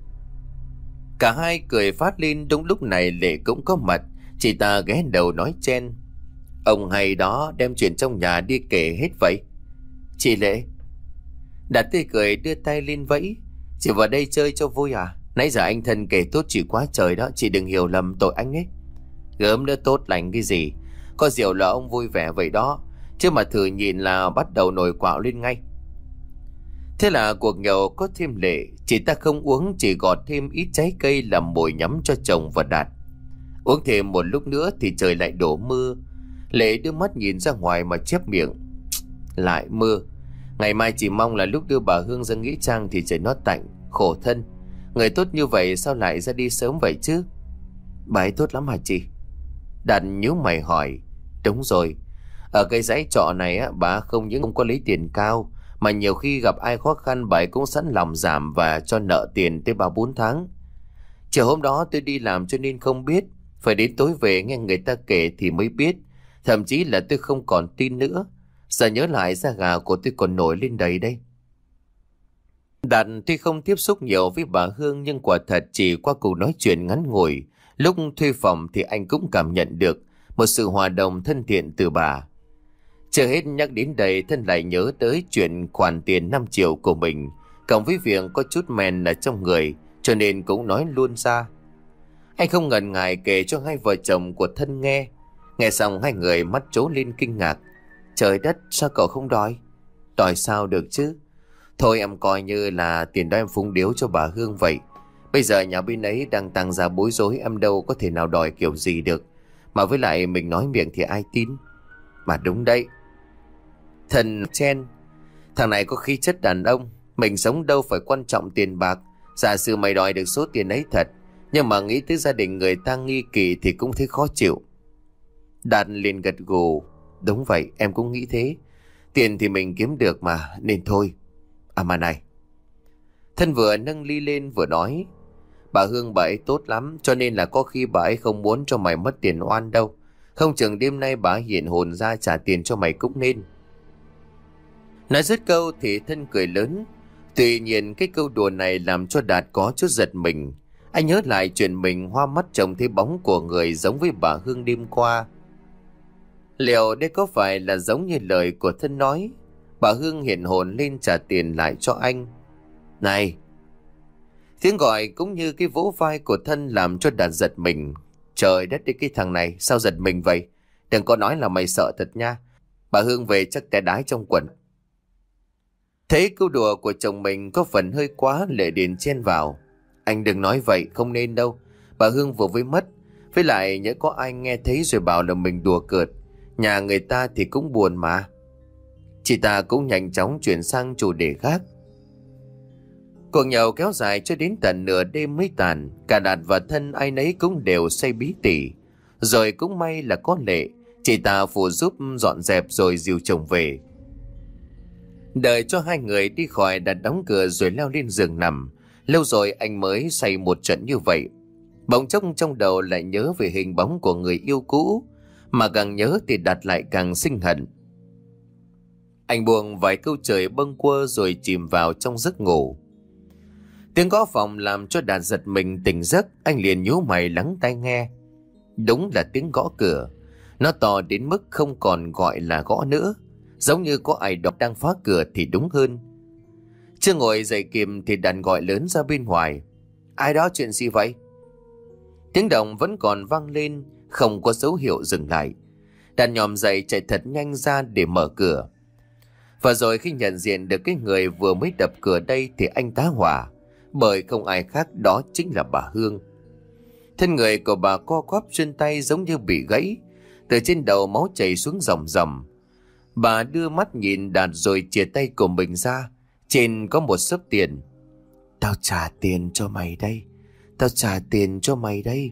Cả hai cười phát lên. Đúng lúc này Lệ cũng có mặt. Chị ta ghé đầu nói chen. Ông hay đó, đem chuyện trong nhà đi kể hết vậy. Chị Lệ. Đạt tươi cười đưa tay lên vẫy. Chị vào đây chơi cho vui à? Nãy giờ anh Thân kể tốt chị quá trời đó. Chị đừng hiểu lầm tội anh ấy. Gớm nữa tốt lành cái gì. Có rượu là ông vui vẻ vậy đó, chứ mà thử nhìn là bắt đầu nổi quạo lên ngay. Thế là cuộc nhậu có thêm Lệ. Chị ta không uống, chỉ gọt thêm ít trái cây làm mồi nhắm cho chồng và Đạt. Uống thêm một lúc nữa thì trời lại đổ mưa. Lệ đưa mắt nhìn ra ngoài mà chép miệng. Lại mưa. Ngày mai chỉ mong là lúc đưa bà Hương ra nghĩa trang thì trời nó tạnh. Khổ thân, người tốt như vậy sao lại ra đi sớm vậy chứ? Bà ấy tốt lắm hả chị? Đạt nhíu mày hỏi. Đúng rồi, ở cái dãy trọ này á, bà không những không có lấy tiền cao, mà nhiều khi gặp ai khó khăn bà ấy cũng sẵn lòng giảm và cho nợ tiền tới ba bốn tháng. Chiều hôm đó tôi đi làm cho nên không biết, phải đến tối về nghe người ta kể thì mới biết. Thậm chí là tôi không còn tin nữa. Giờ nhớ lại da gà của tôi còn nổi lên đầy đây. Đạt tuy không tiếp xúc nhiều với bà Hương, nhưng quả thật chỉ qua cuộc nói chuyện ngắn ngủi lúc thuê phòng thì anh cũng cảm nhận được một sự hòa đồng thân thiện từ bà. Chưa hết nhắc đến đây, Thân lại nhớ tới chuyện khoản tiền năm triệu của mình, cộng với việc có chút men ở trong người, cho nên cũng nói luôn ra. Anh không ngần ngại kể cho hai vợ chồng của Thân nghe. Nghe xong hai người mắt trố lên kinh ngạc. Trời đất, sao cậu không đòi? Đòi sao được chứ? Thôi em coi như là tiền đó em phung điếu cho bà Hương vậy. Bây giờ nhà bên ấy đang tăng ra bối rối, em đâu có thể nào đòi kiểu gì được. Mà với lại mình nói miệng thì ai tin. Mà đúng đấy. Thần chen. Thằng này có khí chất đàn ông. Mình sống đâu phải quan trọng tiền bạc. Giả sử mày đòi được số tiền ấy thật, nhưng mà nghĩ tới gia đình người ta nghi kỵ thì cũng thấy khó chịu. Đạt liền gật gù. Đúng vậy, em cũng nghĩ thế. Tiền thì mình kiếm được mà, nên thôi. À mà này. Thân vừa nâng ly lên vừa nói. Bà Hương bà ấy tốt lắm, cho nên là có khi bà ấy không muốn cho mày mất tiền oan đâu. Không chừng đêm nay bà hiện hồn ra trả tiền cho mày cũng nên. Nói dứt câu thì Thân cười lớn. Tuy nhiên cái câu đùa này làm cho Đạt có chút giật mình. Anh nhớ lại chuyện mình hoa mắt trông thấy bóng của người giống với bà Hương đêm qua. Liệu đây có phải là giống như lời của Thân nói? Bà Hương hiện hồn lên trả tiền lại cho anh. Này! Tiếng gọi cũng như cái vỗ vai của Thân làm cho Đạt giật mình. Trời đất đi, cái thằng này sao giật mình vậy? Đừng có nói là mày sợ thật nha. Bà Hương về chắc té đái trong quần. Thấy câu đùa của chồng mình có phần hơi quá, Lệ điền chen vào. Anh đừng nói vậy, không nên đâu. Bà Hương vừa mới mất. Với lại nhỡ có ai nghe thấy rồi bảo là mình đùa cợt. Nhà người ta thì cũng buồn mà. Chị ta cũng nhanh chóng chuyển sang chủ đề khác. Cuộc nhậu kéo dài cho đến tận nửa đêm mới tàn. Cả Đạt và Thân ai nấy cũng đều say bí tỉ. Rồi cũng may là có Lệ. Chị ta phụ giúp dọn dẹp rồi dìu chồng về. Đợi cho hai người đi khỏi, Đạt đóng cửa rồi leo lên giường nằm. Lâu rồi anh mới say một trận như vậy. Bỗng chốc trong đầu lại nhớ về hình bóng của người yêu cũ. Mà càng nhớ thì Đạt lại càng sinh hận. Anh buông vài câu trời bâng quơ rồi chìm vào trong giấc ngủ. Tiếng gõ phòng làm cho Đạt giật mình tỉnh giấc. Anh liền nhíu mày lắng tai nghe. Đúng là tiếng gõ cửa. Nó to đến mức không còn gọi là gõ nữa. giống như có ai đó đang phá cửa thì đúng hơn. Chưa ngồi dậy kịp thì Đạt gọi lớn ra bên ngoài: Ai đó, chuyện gì vậy? Tiếng động vẫn còn vang lên, không có dấu hiệu dừng lại. Đạt nhòm dậy chạy thật nhanh ra để mở cửa. Và rồi khi nhận diện được cái người vừa mới đập cửa đây thì anh tá hỏa, bởi không ai khác đó chính là bà Hương. Thân người của bà co quắp chân tay giống như bị gãy, từ trên đầu máu chảy xuống ròng ròng. Bà đưa mắt nhìn Đạt rồi chìa tay của mình ra, trên có một xấp tiền. Tao trả tiền cho mày đây, tao trả tiền cho mày đây.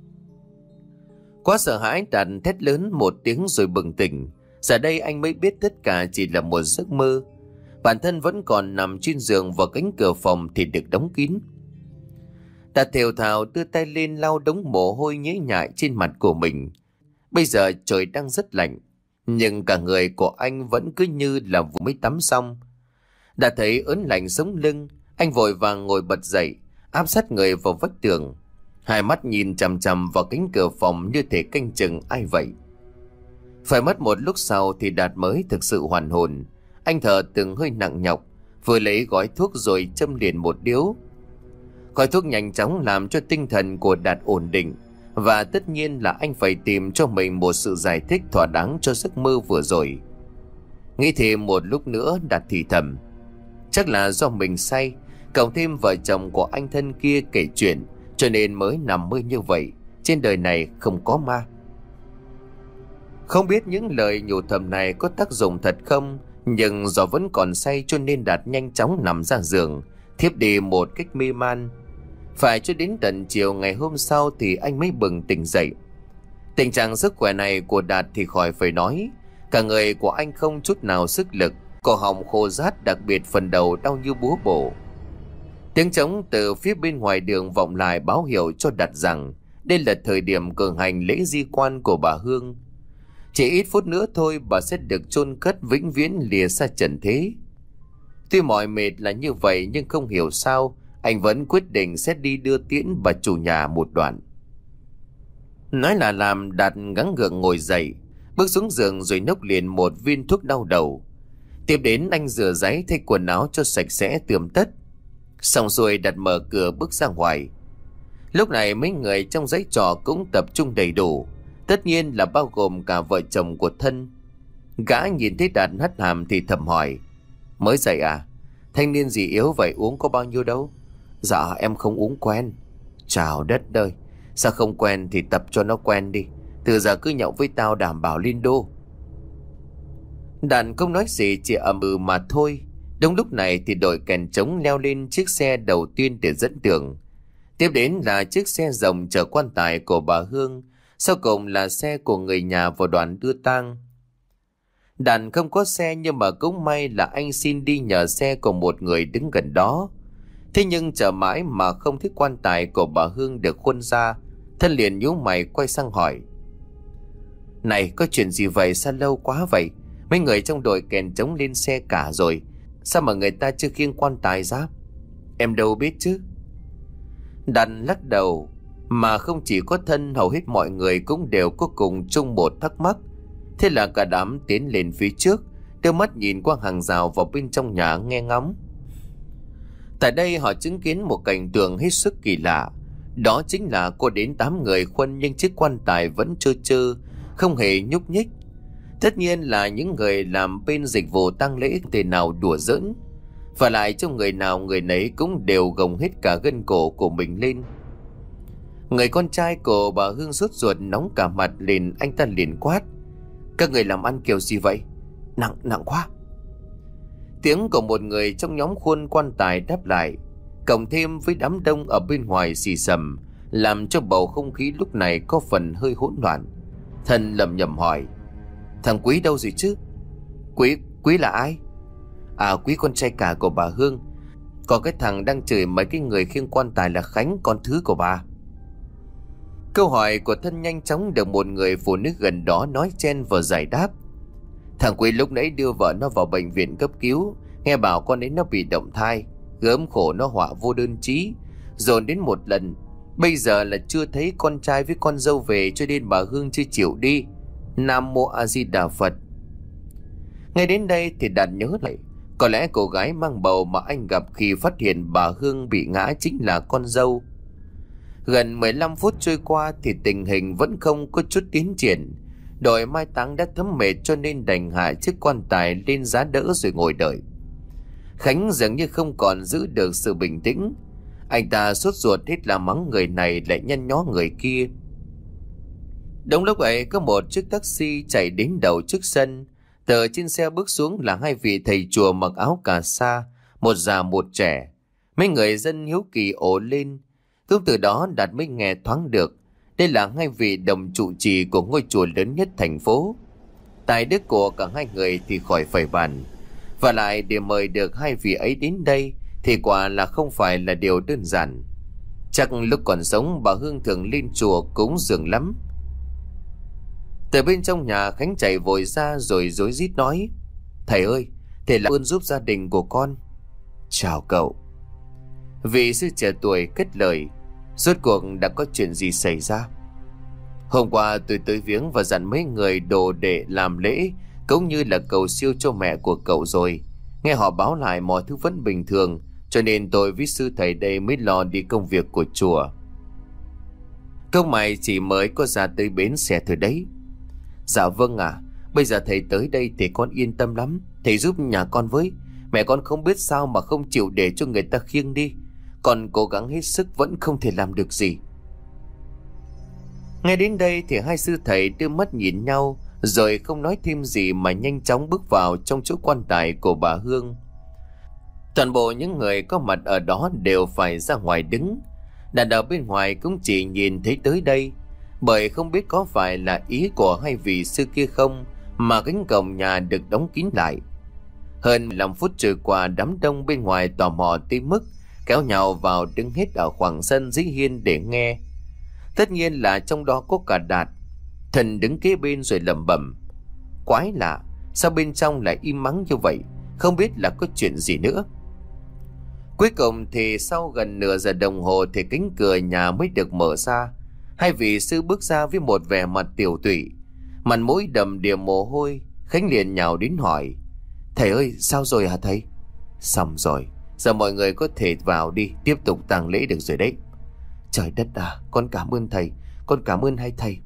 Quá sợ hãi, Đạt thét lớn một tiếng rồi bừng tỉnh. Giờ đây anh mới biết tất cả chỉ là một giấc mơ. Bản thân vẫn còn nằm trên giường và cánh cửa phòng thì được đóng kín. Đạt thều thào đưa tay lên lau đống mồ hôi nhễ nhại trên mặt của mình. Bây giờ trời đang rất lạnh, nhưng cả người của anh vẫn cứ như là vừa mới tắm xong. Đạt thấy ớn lạnh sống lưng, anh vội vàng ngồi bật dậy, áp sát người vào vách tường, hai mắt nhìn chằm chằm vào cánh cửa phòng như thể canh chừng ai vậy. Phải mất một lúc sau thì Đạt mới thực sự hoàn hồn. Anh thở từng hơi nặng nhọc, vừa lấy gói thuốc rồi châm liền một điếu. Gói thuốc nhanh chóng làm cho tinh thần của Đạt ổn định, và tất nhiên là anh phải tìm cho mình một sự giải thích thỏa đáng cho giấc mơ vừa rồi. Nghĩ thêm một lúc nữa, Đạt thì thầm: chắc là do mình say, cộng thêm vợ chồng của anh thân kia kể chuyện, cho nên mới nằm mơ như vậy. Trên đời này không có ma. Không biết những lời nhủ thầm này có tác dụng thật không, nhưng do vẫn còn say cho nên Đạt nhanh chóng nằm ra giường, thiếp đi một cách mê man. Phải cho đến tận chiều ngày hôm sau thì anh mới bừng tỉnh dậy. Tình trạng sức khỏe này của Đạt thì khỏi phải nói. Cả người của anh không chút nào sức lực, cổ họng khô rát, đặc biệt phần đầu đau như búa bổ. Tiếng trống từ phía bên ngoài đường vọng lại báo hiệu cho Đạt rằng đây là thời điểm cử hành lễ di quan của bà Hương. Chỉ ít phút nữa thôi bà sẽ được chôn cất vĩnh viễn lìa xa trần thế. Tuy mỏi mệt là như vậy, nhưng không hiểu sao anh vẫn quyết định sẽ đi đưa tiễn bà chủ nhà một đoạn. Nói là làm, Đạt gắng gượng ngồi dậy, bước xuống giường rồi nốc liền một viên thuốc đau đầu. Tiếp đến anh rửa ráy thay quần áo cho sạch sẽ tươm tất. Xong rồi Đạt mở cửa bước ra ngoài. Lúc này mấy người trong dãy trọ cũng tập trung đầy đủ, tất nhiên là bao gồm cả vợ chồng của Thân. Gã nhìn thấy Đạt hất hàm thì thầm hỏi: mới dậy à? Thanh niên gì yếu vậy, uống có bao nhiêu đâu? Dạ em không uống quen. Chào đất ơi, sao không quen thì tập cho nó quen đi. Từ giờ cứ nhậu với tao đảm bảo liên đô. Đạt không nói gì, chỉ ậm ừ mà thôi. Đúng lúc này thì đội kèn trống leo lên chiếc xe đầu tiên để dẫn đường. Tiếp đến là chiếc xe rồng chở quan tài của bà Hương. Sau cùng là xe của người nhà vào đoàn đưa tang. Đạt không có xe, nhưng mà cũng may là anh xin đi nhờ xe của một người đứng gần đó. Thế nhưng chờ mãi mà không thấy quan tài của bà Hương được khuân ra. Thân liền nhíu mày quay sang hỏi: này, có chuyện gì vậy, sao lâu quá vậy? Mấy người trong đội kèn trống lên xe cả rồi, sao mà người ta chưa khiêng quan tài ra? Em đâu biết chứ. Đạt lắc đầu. Mà không chỉ có Thân, hầu hết mọi người cũng đều có cùng chung một thắc mắc. Thế là cả đám tiến lên phía trước, đưa mắt nhìn qua hàng rào vào bên trong nhà nghe ngóng. Tại đây họ chứng kiến một cảnh tượng hết sức kỳ lạ. Đó chính là có đến tám người khuân, nhưng chiếc quan tài vẫn trơ trơ, không hề nhúc nhích. Tất nhiên là những người làm bên dịch vụ tang lễ thể nào đùa giỡn. Và lại trong người nào người nấy cũng đều gồng hết cả gân cổ của mình lên. Người con trai của bà Hương sốt ruột nóng cả mặt lên, anh ta liền quát: các người làm ăn kiểu gì vậy? Nặng, nặng quá. Tiếng của một người trong nhóm khuôn quan tài đáp lại, cộng thêm với đám đông ở bên ngoài xì xầm, làm cho bầu không khí lúc này có phần hơi hỗn loạn. Thần lẩm nhẩm hỏi: thằng Quý đâu rồi chứ? Quý, Quý là ai? À, Quý con trai cả của bà Hương. Còn cái thằng đang chửi mấy cái người khiêng quan tài là Khánh, con thứ của bà. Câu hỏi của Thân nhanh chóng được một người phụ nữ gần đó nói chen vào giải đáp. Thằng Quý lúc nãy đưa vợ nó vào bệnh viện cấp cứu, nghe bảo con ấy nó bị động thai, gớm khổ nó họa vô đơn chí, dồn đến một lần. Bây giờ là chưa thấy con trai với con dâu về, cho nên bà Hương chưa chịu đi. Nam Mô A Di Đà Phật. Ngay đến đây thì Đạt nhớ lại, có lẽ cô gái mang bầu mà anh gặp khi phát hiện bà Hương bị ngã chính là con dâu. Gần mười lăm phút trôi qua thì tình hình vẫn không có chút tiến triển. Đội mai táng đã thấm mệt cho nên đành hạ chiếc quan tài lên giá đỡ rồi ngồi đợi. Khánh dường như không còn giữ được sự bình tĩnh. Anh ta sốt ruột hết là mắng người này lại nhăn nhó người kia. Đúng lúc ấy có một chiếc taxi chạy đến đầu trước sân. Từ trên xe bước xuống là hai vị thầy chùa mặc áo cà sa, một già một trẻ. Mấy người dân hiếu kỳ ồ lên. Cũng từ đó Đạt mới nghe thoáng được đây là hai vị đồng trụ trì của ngôi chùa lớn nhất thành phố. Tài đức của cả hai người thì khỏi phải bàn. Và lại để mời được hai vị ấy đến đây thì quả là không phải là điều đơn giản. Chắc lúc còn sống bà Hương thường lên chùa cúng dường lắm. Từ bên trong nhà Khánh chạy vội ra rồi rối rít nói: "Thầy ơi, thầy làm ơn giúp gia đình của con." "Chào cậu." Vị sư trẻ tuổi kết lời: "Rốt cuộc đã có chuyện gì xảy ra?" "Hôm qua tôi tới viếng và dặn mấy người đồ để làm lễ cũng như là cầu siêu cho mẹ của cậu rồi. Nghe họ báo lại mọi thứ vẫn bình thường, cho nên tôi với sư thầy đây mới lo đi công việc của chùa." "Câu mày chỉ mới có ra tới bến xe thôi đấy." "Dạ vâng ạ, à, bây giờ thầy tới đây thì con yên tâm lắm. Thầy giúp nhà con với. Mẹ con không biết sao mà không chịu để cho người ta khiêng đi. Con cố gắng hết sức vẫn không thể làm được gì." Nghe đến đây thì hai sư thầy đưa mắt nhìn nhau rồi không nói thêm gì mà nhanh chóng bước vào trong chỗ quan tài của bà Hương. Toàn bộ những người có mặt ở đó đều phải ra ngoài đứng. Đàn ở bên ngoài cũng chỉ nhìn thấy tới đây, bởi không biết có phải là ý của hai vị sư kia không mà cánh cổng nhà được đóng kín lại. Hơn mười lăm phút trôi qua, đám đông bên ngoài tò mò tới mức kéo nhau vào đứng hết ở khoảng sân dưới hiên để nghe. Tất nhiên là trong đó có cả Đạt. Thần đứng kế bên rồi lẩm bẩm: "Quái lạ, sao bên trong lại im mắng như vậy, không biết là có chuyện gì nữa." Cuối cùng thì sau gần nửa giờ đồng hồ thì cánh cửa nhà mới được mở ra. Hai vị sư bước ra với một vẻ mặt tiểu tụy, mặt mũi đầm đìa mồ hôi. Khánh liền nhào đến hỏi: "Thầy ơi, sao rồi hả thầy?" "Xong rồi, giờ mọi người có thể vào đi, tiếp tục tang lễ được rồi đấy." "Trời đất à, con cảm ơn thầy, con cảm ơn hai thầy."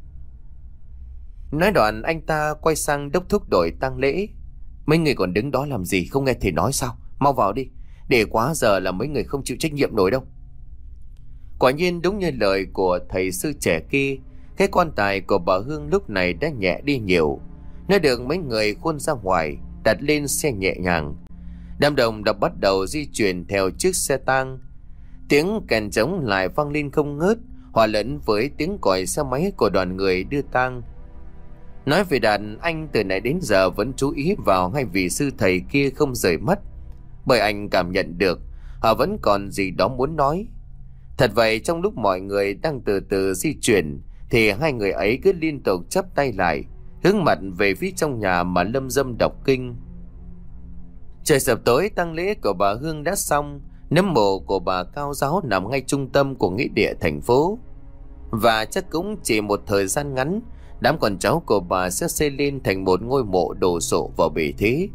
Nói đoạn anh ta quay sang đốc thúc đội tang lễ: "Mấy người còn đứng đó làm gì, không nghe thầy nói sao? Mau vào đi, để quá giờ là mấy người không chịu trách nhiệm nổi đâu." Quả nhiên đúng như lời của thầy sư trẻ kia, cái quan tài của bà Hương lúc này đã nhẹ đi nhiều. Nó được mấy người khuôn ra ngoài, đặt lên xe nhẹ nhàng. Đám đông đã bắt đầu di chuyển theo chiếc xe tang. Tiếng kèn trống lại vang lên không ngớt, hòa lẫn với tiếng còi xe máy của đoàn người đưa tang. Nói về Đạt, anh từ nãy đến giờ vẫn chú ý vào hai vị sư thầy kia không rời mắt, bởi anh cảm nhận được họ vẫn còn gì đó muốn nói. Thật vậy, trong lúc mọi người đang từ từ di chuyển thì hai người ấy cứ liên tục chắp tay lại, hướng mặt về phía trong nhà mà lâm dâm đọc kinh. Trời sập tối, tang lễ của bà Hương đã xong. Nấm mộ của bà cao giáo nằm ngay trung tâm của nghĩa địa thành phố, và chắc cũng chỉ một thời gian ngắn, đám con cháu của bà sẽ xây lên thành một ngôi mộ đồ sộ vào bề thế.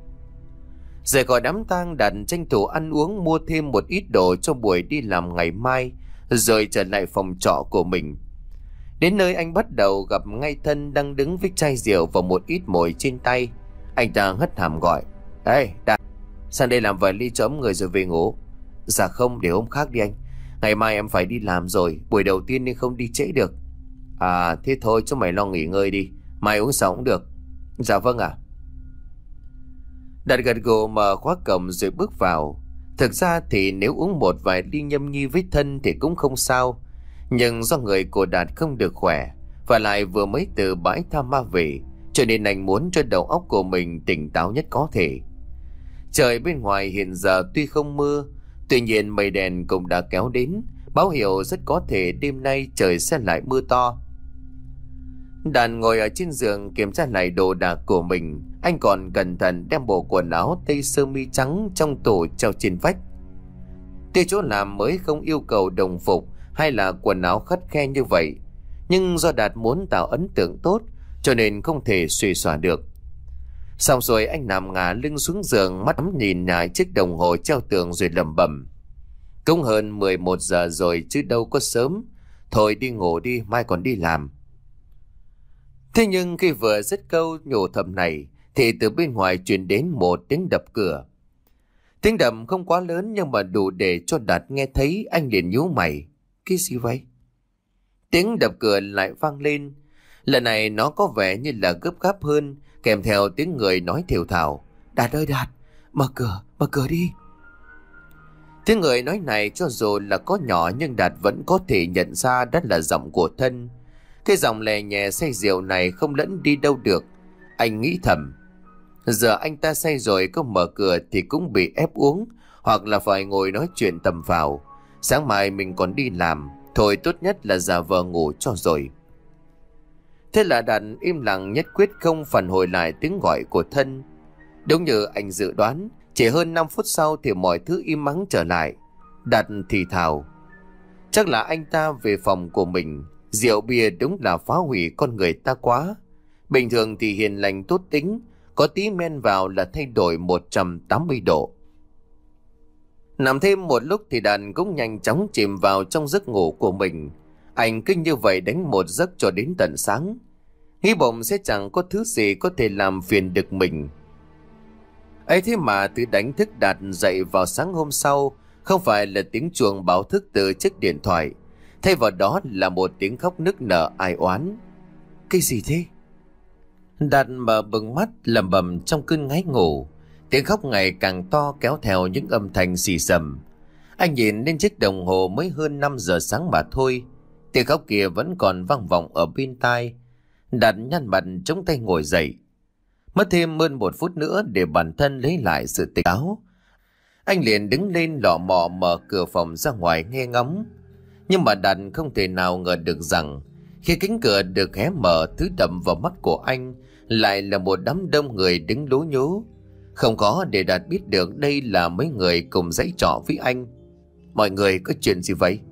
Rời khỏi đám tang, Đạt tranh thủ ăn uống mua thêm một ít đồ cho buổi đi làm ngày mai, rồi trở lại phòng trọ của mình. Đến nơi anh bắt đầu gặp ngay Thân đang đứng với chai rượu và một ít mồi trên tay. Anh ta hất hàm gọi: "Ê Đạt, sang đây làm vài ly cho ấm người rồi về ngủ." "Dạ không, để hôm khác đi anh. Ngày mai em phải đi làm rồi, buổi đầu tiên nên không đi trễ được." "À thế thôi, chúng mày lo nghỉ ngơi đi, mai uống sau cũng được." "Dạ vâng ạ." À. Đạt gật gù mở khóa cổng rồi bước vào. Thực ra thì nếu uống một vài ly nhâm nhi với Thân thì cũng không sao, nhưng do người của Đạt không được khỏe và lại vừa mới từ bãi tha ma về, cho nên anh muốn cho đầu óc của mình tỉnh táo nhất có thể. Trời bên ngoài hiện giờ tuy không mưa, tuy nhiên mây đen cũng đã kéo đến, báo hiệu rất có thể đêm nay trời sẽ lại mưa to. Đạt ngồi ở trên giường kiểm tra lại đồ đạc của mình. Anh còn cẩn thận đem bộ quần áo tây sơ mi trắng trong tủ treo trên vách. Tuy chỗ làm mới không yêu cầu đồng phục hay là quần áo khắt khe như vậy, nhưng do Đạt muốn tạo ấn tượng tốt cho nên không thể xuề xòa được. Xong rồi anh nằm ngả lưng xuống giường, mắt nhắm nhìn lại chiếc đồng hồ treo tường rồi lẩm bẩm: cũng hơn mười một giờ rồi chứ đâu có sớm. Thôi đi ngủ đi, mai còn đi làm. Thế nhưng khi vừa dứt câu nhủ thầm này thì từ bên ngoài truyền đến một tiếng đập cửa. Tiếng đập không quá lớn nhưng mà đủ để cho Đạt nghe thấy. Anh liền nhíu mày: cái gì vậy? Tiếng đập cửa lại vang lên. Lần này nó có vẻ như là gấp gáp hơn, kèm theo tiếng người nói thều thào: Đạt ơi Đạt, mở cửa, mở cửa đi. Tiếng người nói này cho dù là có nhỏ nhưng Đạt vẫn có thể nhận ra đó là giọng của Thân. Cái giọng lè nhẹ say rượu này không lẫn đi đâu được. Anh nghĩ thầm: giờ anh ta say rồi, có mở cửa thì cũng bị ép uống, hoặc là phải ngồi nói chuyện tầm phào. Sáng mai mình còn đi làm, thôi tốt nhất là giả vờ ngủ cho rồi. Thế là Đạt im lặng nhất quyết không phản hồi lại tiếng gọi của Thân. Đúng như anh dự đoán, chỉ hơn năm phút sau thì mọi thứ im ắng trở lại. Đạt thì thào: chắc là anh ta về phòng của mình. Rượu bia đúng là phá hủy con người ta quá. Bình thường thì hiền lành tốt tính, có tí men vào là thay đổi một trăm tám mươi độ. Nằm thêm một lúc thì Đàn cũng nhanh chóng chìm vào trong giấc ngủ của mình. Anh cứ như vậy đánh một giấc cho đến tận sáng, nghĩ bụng sẽ chẳng có thứ gì có thể làm phiền được mình. Ấy thế mà thứ đánh thức Đạt dậy vào sáng hôm sau không phải là tiếng chuông báo thức từ chiếc điện thoại, thay vào đó là một tiếng khóc nức nở ai oán. Cái gì thế? Đạt mở bừng mắt lẩm bẩm trong cơn ngáy ngủ. Tiếng khóc ngày càng to kéo theo những âm thanh xì xầm. Anh nhìn lên chiếc đồng hồ mới hơn năm giờ sáng mà thôi. Tiếng khóc kia vẫn còn vang vọng ở bên tai. Đạt nhăn mặt chống tay ngồi dậy. Mất thêm hơn một phút nữa để bản thân lấy lại sự tỉnh táo, anh liền đứng lên lọ mọ mở cửa phòng ra ngoài nghe ngóng. Nhưng mà Đạt không thể nào ngờ được rằng khi cánh cửa được hé mở, thứ đập vào mắt của anh lại là một đám đông người đứng lố nhố. Không có để Đạt biết được đây là mấy người cùng dãy trọ với anh. Mọi người có chuyện gì vậy?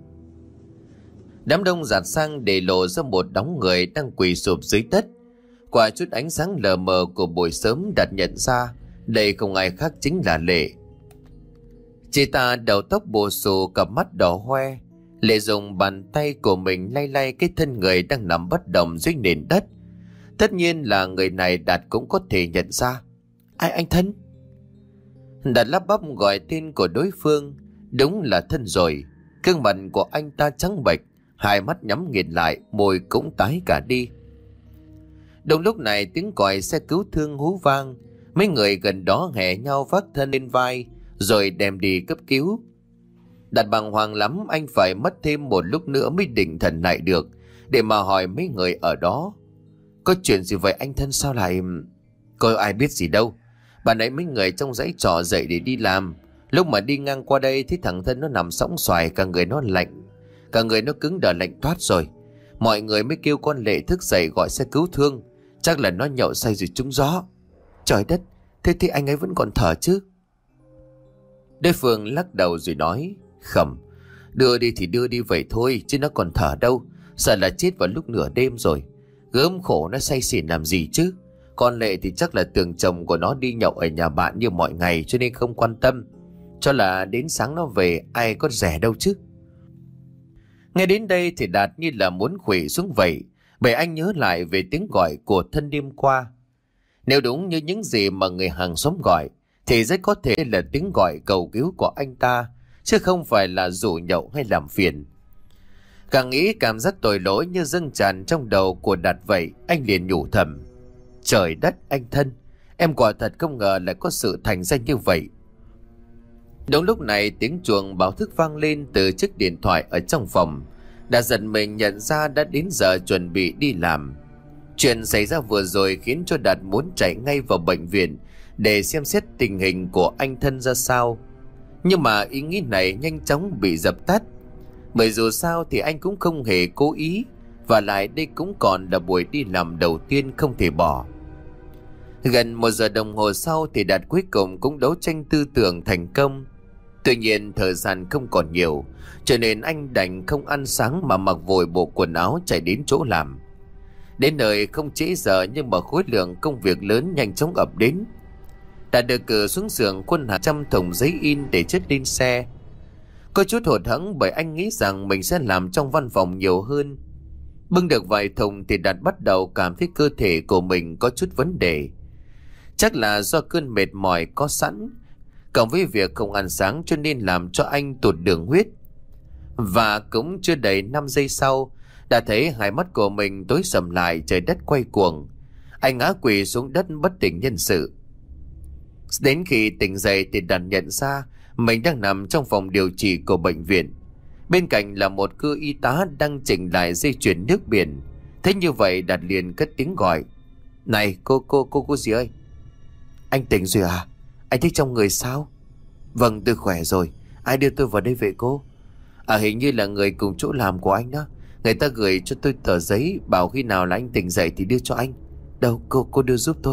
Đám đông dạt sang để lộ ra một đống người đang quỳ sụp dưới đất. Qua chút ánh sáng lờ mờ của buổi sớm, Đạt nhận ra đây không ai khác chính là Lệ. Chị ta đầu tóc bù xù, cặp mắt đỏ hoe. Lệ dùng bàn tay của mình lay lay cái thân người đang nằm bất động dưới nền đất. Tất nhiên là người này Đạt cũng có thể nhận ra. Ai, anh Thân? Đạt lắp bắp gọi tên của đối phương. Đúng là Thân rồi. Gương mặt của anh ta trắng bệch, hai mắt nhắm nghiền lại, môi cũng tái cả đi. Đúng lúc này tiếng còi xe cứu thương hú vang. Mấy người gần đó hẹ nhau vác Thân lên vai rồi đem đi cấp cứu. Đạt bàng hoàng lắm, anh phải mất thêm một lúc nữa mới định thần lại được để mà hỏi mấy người ở đó. Có chuyện gì vậy anh Thân, sao lại... Coi ai biết gì đâu. Bạn ấy mấy người trong dãy trọ dậy để đi làm. Lúc mà đi ngang qua đây thấy thằng Thân nó nằm sõng xoài, cả người nó lạnh, cả người nó cứng đờ lạnh toát rồi. Mọi người mới kêu con Lệ thức dậy gọi xe cứu thương. Chắc là nó nhậu say rồi trúng gió. Trời đất, thế thì anh ấy vẫn còn thở chứ? Đối phương lắc đầu rồi nói: Khẩm, đưa đi thì đưa đi vậy thôi, chứ nó còn thở đâu. Sợ là chết vào lúc nửa đêm rồi. Gớm khổ nó say xỉn làm gì chứ. Con Lệ thì chắc là tưởng chồng của nó đi nhậu ở nhà bạn như mọi ngày cho nên không quan tâm. Cho là đến sáng nó về, ai có rẻ đâu chứ. Nghe đến đây thì Đạt như là muốn khuỵu xuống vậy, bởi anh nhớ lại về tiếng gọi của Thân đêm qua. Nếu đúng như những gì mà người hàng xóm gọi thì rất có thể là tiếng gọi cầu cứu của anh ta, chứ không phải là rủ nhậu hay làm phiền. Càng nghĩ cảm giác tội lỗi như dâng tràn trong đầu của Đạt vậy. Anh liền nhủ thầm: Trời đất anh Thân, em quả thật không ngờ lại có sự thành danh như vậy. Đúng lúc này tiếng chuông báo thức vang lên từ chiếc điện thoại ở trong phòng. Đạt giật mình nhận ra đã đến giờ chuẩn bị đi làm. Chuyện xảy ra vừa rồi khiến cho Đạt muốn chạy ngay vào bệnh viện để xem xét tình hình của anh Thân ra sao. Nhưng mà ý nghĩ này nhanh chóng bị dập tắt, bởi dù sao thì anh cũng không hề cố ý, và lại đây cũng còn là buổi đi làm đầu tiên không thể bỏ. Gần một giờ đồng hồ sau thì Đạt cuối cùng cũng đấu tranh tư tưởng thành công. Tuy nhiên thời gian không còn nhiều, cho nên anh đành không ăn sáng mà mặc vội bộ quần áo chạy đến chỗ làm. Đến nơi không trễ giờ nhưng mà khối lượng công việc lớn nhanh chóng ập đến. Đã được cử xuống giường, Quân hạ trăm thùng giấy in để chất lên xe. Có chút hụt hẫng bởi anh nghĩ rằng mình sẽ làm trong văn phòng nhiều hơn. Bưng được vài thùng thì Đạt bắt đầu cảm thấy cơ thể của mình có chút vấn đề. Chắc là do cơn mệt mỏi có sẵn, cộng với việc không ăn sáng cho nên làm cho anh tụt đường huyết. Và cũng chưa đầy năm giây sau, đã thấy hai mắt của mình tối sầm lại, trời đất quay cuồng. Anh ngã quỵ xuống đất bất tỉnh nhân sự. Đến khi tỉnh dậy thì Đạt nhận ra mình đang nằm trong phòng điều trị của bệnh viện. Bên cạnh là một cô y tá đang chỉnh lại dây chuyền nước biển. Thế như vậy Đạt liền cất tiếng gọi: "Này cô cô cô cô gì ơi?" "Anh tỉnh rồi à? Anh thấy trong người sao?" "Vâng, tôi khỏe rồi. Ai đưa tôi vào đây vậy cô?" "À, hình như là người cùng chỗ làm của anh đó. Người ta gửi cho tôi tờ giấy bảo khi nào là anh tỉnh dậy thì đưa cho anh." "Đâu, cô cô đưa giúp tôi."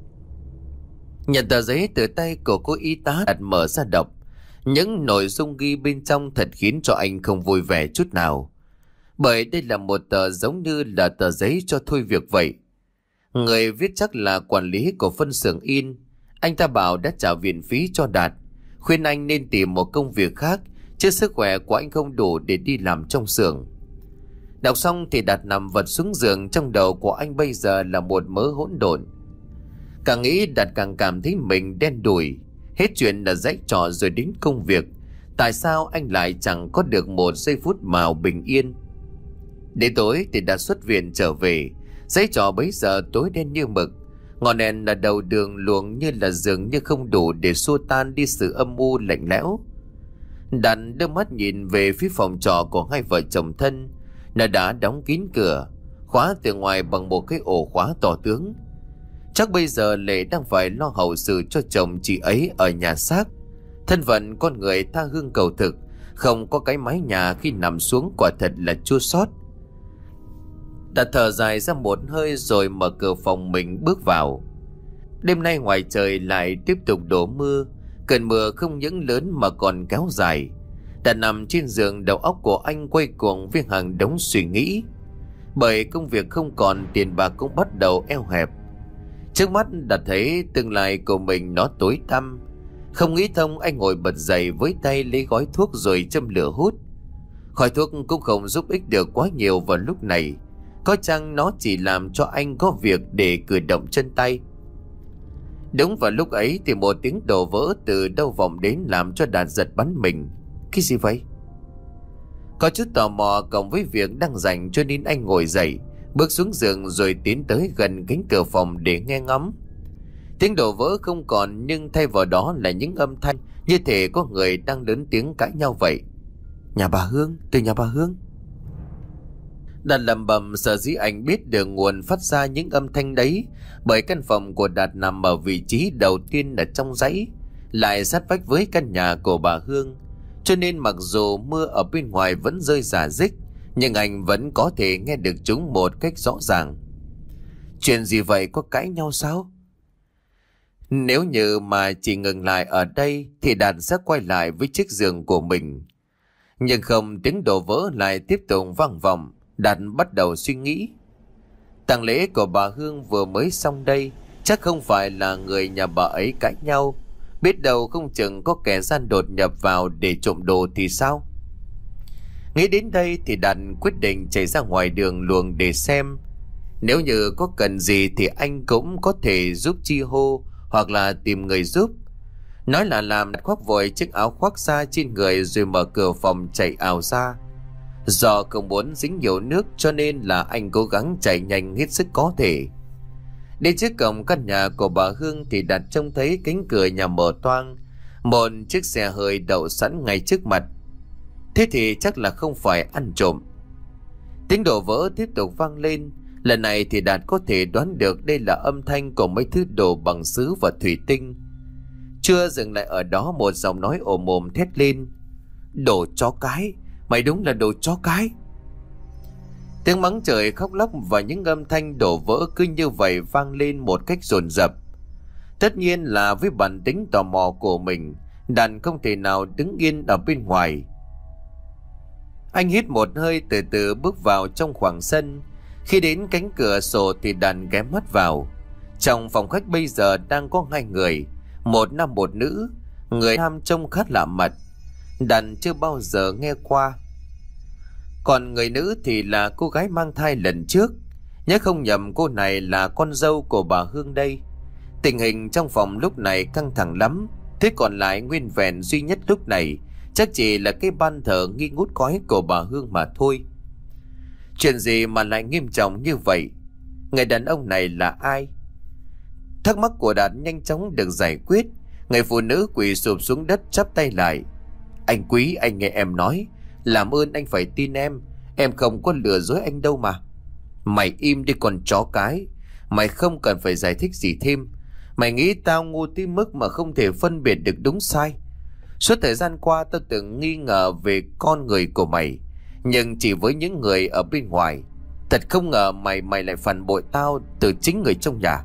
Nhận tờ giấy từ tay của cô y tá, Đạt mở ra đọc. Những nội dung ghi bên trong thật khiến cho anh không vui vẻ chút nào, bởi đây là một tờ giống như là tờ giấy cho thôi việc vậy. Người viết chắc là quản lý của phân xưởng in. Anh ta bảo đã trả viện phí cho Đạt, khuyên anh nên tìm một công việc khác, chứ sức khỏe của anh không đủ để đi làm trong xưởng. Đọc xong thì Đạt nằm vật xuống giường. Trong đầu của anh bây giờ là một mớ hỗn độn. Càng nghĩ Đạt càng cảm thấy mình đen đủi. Hết chuyện là dãy trò rồi đến công việc, tại sao anh lại chẳng có được một giây phút nào bình yên. Đến tối thì Đạt xuất viện trở về. Dãy trò bấy giờ tối đen như mực. Ngọn đèn là đầu đường luồng như là dường như không đủ để xua tan đi sự âm u lạnh lẽo. Đạt đưa mắt nhìn về phía phòng trọ của hai vợ chồng thân. Nó đã đóng kín cửa, khóa từ ngoài bằng một cái ổ khóa to tướng. Chắc bây giờ Lệ đang phải lo hậu sự cho chồng chị ấy ở nhà xác. Thân phận con người tha hương cầu thực, không có cái mái nhà khi nằm xuống quả thật là chua xót. Đã thở dài ra một hơi rồi mở cửa phòng mình bước vào. Đêm nay ngoài trời lại tiếp tục đổ mưa. Cơn mưa không những lớn mà còn kéo dài. Đã nằm trên giường, đầu óc của anh quay cuồng với hàng đống suy nghĩ. Bởi công việc không còn, tiền bạc cũng bắt đầu eo hẹp. Trước mắt đã thấy tương lai của mình nó tối tăm. Không nghĩ thông, anh ngồi bật dậy với tay lấy gói thuốc rồi châm lửa hút. Khói thuốc cũng không giúp ích được quá nhiều vào lúc này. Có chăng nó chỉ làm cho anh có việc để cử động chân tay. Đúng vào lúc ấy thì một tiếng đổ vỡ từ đâu vọng đến làm cho Đạt giật bắn mình. Cái gì vậy? Có chút tò mò cộng với việc đang rảnh cho nên anh ngồi dậy, bước xuống giường rồi tiến tới gần cánh cửa phòng để nghe ngóng. Tiếng đổ vỡ không còn, nhưng thay vào đó là những âm thanh như thể có người đang lớn tiếng cãi nhau vậy. "Nhà bà Hương, từ nhà bà Hương." Đạt lẩm bẩm, sợ dĩ anh biết được nguồn phát ra những âm thanh đấy, bởi căn phòng của Đạt nằm ở vị trí đầu tiên ở trong dãy, lại sát vách với căn nhà của bà Hương. Cho nên mặc dù mưa ở bên ngoài vẫn rơi rả rích, nhưng anh vẫn có thể nghe được chúng một cách rõ ràng. Chuyện gì vậy, có cãi nhau sao? Nếu như mà chỉ ngừng lại ở đây thì Đạt sẽ quay lại với chiếc giường của mình. Nhưng không, tiếng đổ vỡ lại tiếp tục vang vọng. Đạt bắt đầu suy nghĩ. Tang lễ của bà Hương vừa mới xong đây, chắc không phải là người nhà bà ấy cãi nhau. Biết đâu không chừng có kẻ gian đột nhập vào để trộm đồ thì sao? Nghĩ đến đây thì Đạt quyết định chạy ra ngoài đường luồng để xem. Nếu như có cần gì thì anh cũng có thể giúp chi hô hoặc là tìm người giúp. Nói là làm, khoác vội chiếc áo khoác ra trên người rồi mở cửa phòng chạy ào ra. Do không muốn dính nhiều nước cho nên là anh cố gắng chạy nhanh hết sức có thể. Đến trước cổng căn nhà của bà Hương thì Đạt trông thấy cánh cửa nhà mở toang, một chiếc xe hơi đậu sẵn ngay trước mặt. Thế thì chắc là không phải ăn trộm. Tiếng đổ vỡ tiếp tục vang lên. Lần này thì Đạt có thể đoán được đây là âm thanh của mấy thứ đồ bằng sứ và thủy tinh. Chưa dừng lại ở đó, một giọng nói ồm ồm thét lên: "Đồ chó cái! Mày đúng là đồ chó cái!" Tiếng mắng trời, khóc lóc và những âm thanh đổ vỡ cứ như vậy vang lên một cách dồn dập. Tất nhiên là với bản tính tò mò của mình, Đạt không thể nào đứng yên ở bên ngoài. Anh hít một hơi, từ từ bước vào trong khoảng sân. Khi đến cánh cửa sổ thì Đạt ghé mắt vào. Trong phòng khách bây giờ đang có hai người, một nam một nữ. Người nam trông khá lạ mặt, Đạt chưa bao giờ nghe qua. Còn người nữ thì là cô gái mang thai lần trước. Nhớ không nhầm cô này là con dâu của bà Hương đây. Tình hình trong phòng lúc này căng thẳng lắm. Thế còn lại nguyên vẹn duy nhất lúc này chắc chỉ là cái ban thờ nghi ngút khói của bà Hương mà thôi. Chuyện gì mà lại nghiêm trọng như vậy? Người đàn ông này là ai? Thắc mắc của Đạt nhanh chóng được giải quyết. Người phụ nữ quỳ sụp xuống đất chắp tay lại. Anh Quý, anh nghe em nói, làm ơn anh phải tin em. Em không có lừa dối anh đâu mà. Mày im đi con chó cái. Mày không cần phải giải thích gì thêm. Mày nghĩ tao ngu tới mức mà không thể phân biệt được đúng sai? Suốt thời gian qua tao từng nghi ngờ về con người của mày, nhưng chỉ với những người ở bên ngoài. Thật không ngờ mày mày lại phản bội tao từ chính người trong nhà.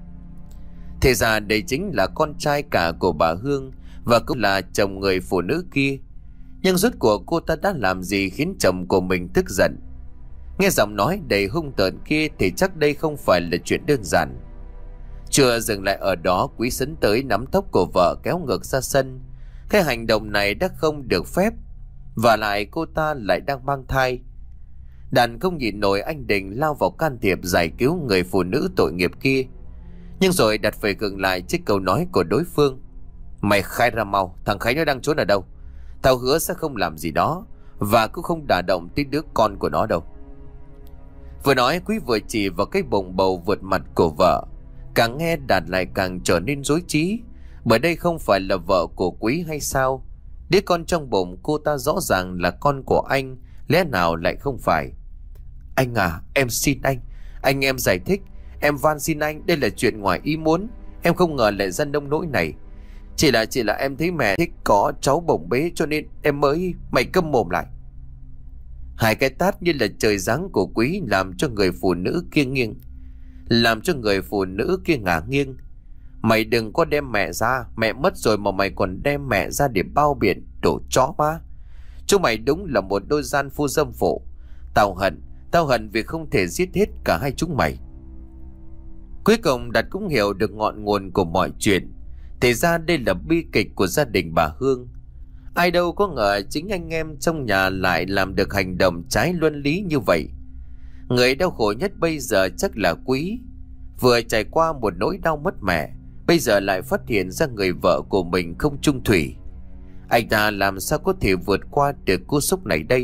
Thế ra đây chính là con trai cả của bà Hương, và cũng là chồng người phụ nữ kia. Nhưng rốt cuộc cô ta đã làm gì khiến chồng của mình tức giận? Nghe giọng nói đầy hung tợn kia thì chắc đây không phải là chuyện đơn giản. Chưa dừng lại ở đó, Quý sấn tới nắm tóc của vợ kéo ngược ra sân. Cái hành động này đã không được phép, và lại cô ta lại đang mang thai. Đàn không nhịn nổi, anh định lao vào can thiệp giải cứu người phụ nữ tội nghiệp kia. Nhưng rồi Đạt phải ngừng lại trước câu nói của đối phương. Mày khai ra mau, thằng Khánh nó đang trốn ở đâu? Tao hứa sẽ không làm gì đó, và cũng không đả động tới đứa con của nó đâu. Vừa nói, Quý vừa chỉ vào cái bồng bầu vượt mặt của vợ. Càng nghe Đạt lại càng trở nên rối trí, bởi đây không phải là vợ của Quý hay sao? Đứa con trong bụng cô ta rõ ràng là con của anh, lẽ nào lại không phải? Anh à, em xin anh, anh em giải thích. Em van xin anh, đây là chuyện ngoài ý muốn. Em không ngờ lại ra nông nỗi này. Chỉ là chỉ là em thấy mẹ thích có cháu bồng bế cho nên em mới... Mày câm mồm lại. Hai cái tát như là trời giáng của Quý làm cho người phụ nữ kia nghiêng, làm cho người phụ nữ kia ngả nghiêng. Mày đừng có đem mẹ ra, mẹ mất rồi mà mày còn đem mẹ ra để bao biện, đồ chó má. Chúng mày đúng là một đôi gian phu dâm phụ. Tao hận, tao hận vì không thể giết hết cả hai chúng mày. Cuối cùng Đạt cũng hiểu được ngọn nguồn của mọi chuyện. Thì ra đây là bi kịch của gia đình bà Hương. Ai đâu có ngờ chính anh em trong nhà lại làm được hành động trái luân lý như vậy. Người đau khổ nhất bây giờ chắc là Quý. Vừa trải qua một nỗi đau mất mẹ, bây giờ lại phát hiện ra người vợ của mình không chung thủy. Anh ta làm sao có thể vượt qua được cú sốc này đây?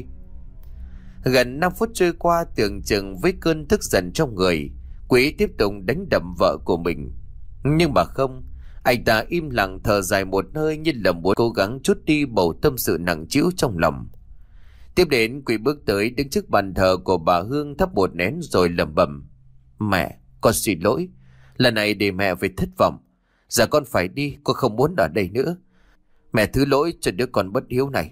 Gần năm phút trôi qua, tưởng chừng với cơn tức giận trong người, Quý tiếp tục đánh đập vợ của mình. Nhưng mà không, anh ta im lặng thở dài một hơi như là muốn cố gắng trút đi bầu tâm sự nặng trĩu trong lòng. Tiếp đến, Quý bước tới đứng trước bàn thờ của bà Hương, thắp một nén rồi lẩm bẩm: Mẹ, con xin lỗi. Lần này để mẹ phải thất vọng. Giờ con phải đi, con không muốn ở đây nữa. Mẹ thứ lỗi cho đứa con bất hiếu này.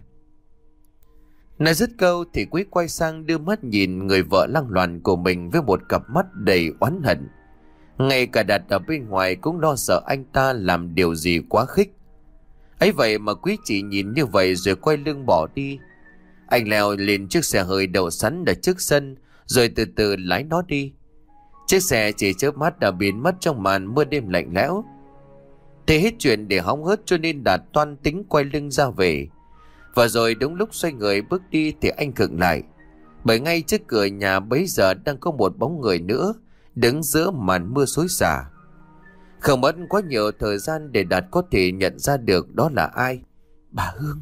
Nói dứt câu thì Quý quay sang đưa mắt nhìn người vợ lăng loàn của mình với một cặp mắt đầy oán hận. Ngay cả Đạt ở bên ngoài cũng lo sợ anh ta làm điều gì quá khích. Ấy vậy mà Quý chỉ nhìn như vậy rồi quay lưng bỏ đi. Anh leo lên chiếc xe hơi đậu sẵn ở trước sân, rồi từ từ lái nó đi. Chiếc xe chỉ chớp mắt đã biến mất trong màn mưa đêm lạnh lẽo. Thế hết chuyện để hóng hớt cho nên Đạt toan tính quay lưng ra về. Và rồi đúng lúc xoay người bước đi thì anh khựng lại, bởi ngay trước cửa nhà bấy giờ đang có một bóng người nữa đứng giữa màn mưa xối xả. Không mất quá nhiều thời gian để Đạt có thể nhận ra được đó là ai. Bà Hương.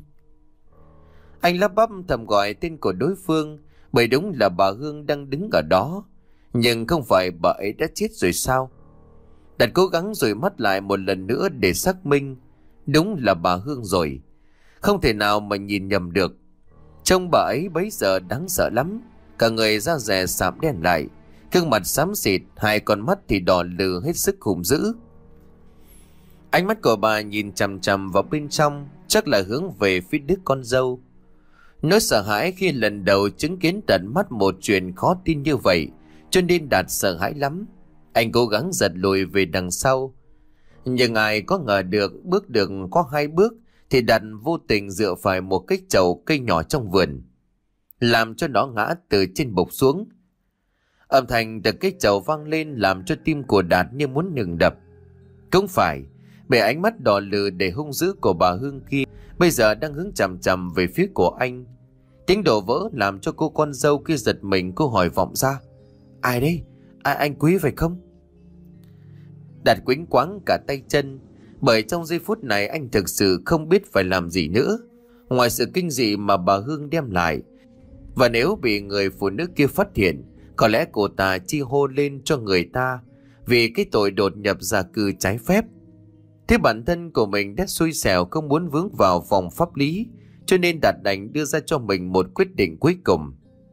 Anh lắp bắp thầm gọi tên của đối phương, bởi đúng là bà Hương đang đứng ở đó. Nhưng không phải bà ấy đã chết rồi sao? Đạt cố gắng dụi mắt lại một lần nữa để xác minh. Đúng là bà Hương rồi, không thể nào mà nhìn nhầm được. Trông bà ấy bấy giờ đáng sợ lắm. Cả người da dẻ sạm đen lại, gương mặt xám xịt, hai con mắt thì đỏ lừ hết sức hung dữ. Ánh mắt của bà nhìn chằm chằm vào bên trong, chắc là hướng về phía đứa con dâu. Nỗi sợ hãi khi lần đầu chứng kiến tận mắt một chuyện khó tin như vậy, cho nên Đạt sợ hãi lắm. Anh cố gắng giật lùi về đằng sau, nhưng ai có ngờ được bước được có hai bước thì Đạt vô tình dựa phải một cái chậu cây nhỏ trong vườn, làm cho nó ngã từ trên bục xuống. Âm thanh từ cái chậu vang lên làm cho tim của Đạt như muốn ngừng đập. Cũng phải, bởi ánh mắt đỏ lừ để hung dữ của bà Hương kia bây giờ đang hướng chằm chằm về phía của anh. Tiếng đổ vỡ làm cho cô con dâu kia giật mình, cô hỏi vọng ra: Ai đấy? Ai, anh Quý phải không? Đạt quĩnh quáng cả tay chân, bởi trong giây phút này anh thực sự không biết phải làm gì nữa ngoài sự kinh dị mà bà Hương đem lại. Và nếu bị người phụ nữ kia phát hiện, có lẽ cô ta chi hô lên cho người ta vì cái tội đột nhập gia cư trái phép. Thế bản thân của mình đã xui xẻo, không muốn vướng vào vòng pháp lý, cho nên Đạt đành đưa ra cho mình một quyết định cuối cùng.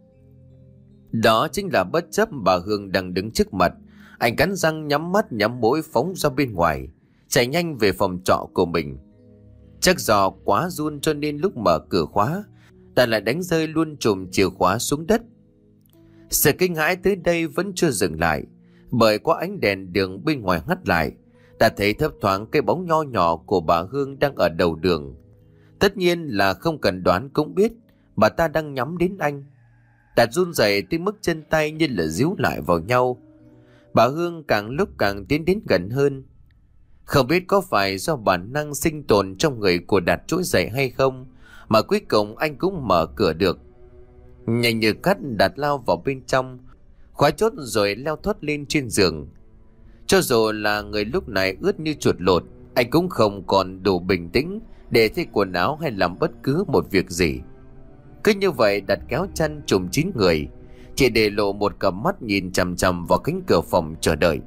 Đó chính là bất chấp bà Hương đang đứng trước mặt, anh cắn răng nhắm mắt nhắm mũi phóng ra bên ngoài, chạy nhanh về phòng trọ của mình. Chắc do quá run cho nên lúc mở cửa khóa, Đạt lại đánh rơi luôn chùm chìa khóa xuống đất. Sự kinh hãi tới đây vẫn chưa dừng lại, bởi qua ánh đèn đường bên ngoài hắt lại, Đạt thấy thấp thoáng cái bóng nho nhỏ của bà Hương đang ở đầu đường. Tất nhiên là không cần đoán cũng biết bà ta đang nhắm đến anh. Đạt run rẩy tới mức chân tay như là díu lại vào nhau. Bà Hương càng lúc càng tiến đến gần hơn. Không biết có phải do bản năng sinh tồn trong người của Đạt trỗi dậy hay không, mà cuối cùng anh cũng mở cửa được. Nhanh như cắt, Đạt lao vào bên trong, khóa chốt rồi leo thoát lên trên giường. Cho dù là người lúc này ướt như chuột lột, anh cũng không còn đủ bình tĩnh để thay quần áo hay làm bất cứ một việc gì. Cứ như vậy Đạt kéo chăn trùm chín người, chỉ để lộ một cặp mắt nhìn chằm chằm vào cánh cửa phòng chờ đợi.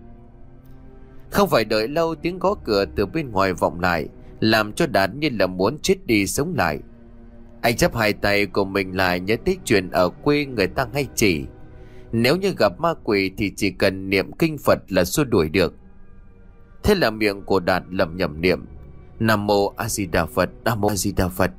Không phải đợi lâu, tiếng gõ cửa từ bên ngoài vọng lại, làm cho Đạt như là muốn chết đi sống lại. Anh chắp hai tay của mình lại, nhớ tới chuyện ở quê người ta hay chỉ: nếu như gặp ma quỷ thì chỉ cần niệm kinh Phật là xua đuổi được. Thế là miệng của Đạt lẩm nhẩm niệm: Nam Mô A Di Đà Phật, Nam Mô A Di Đà Phật.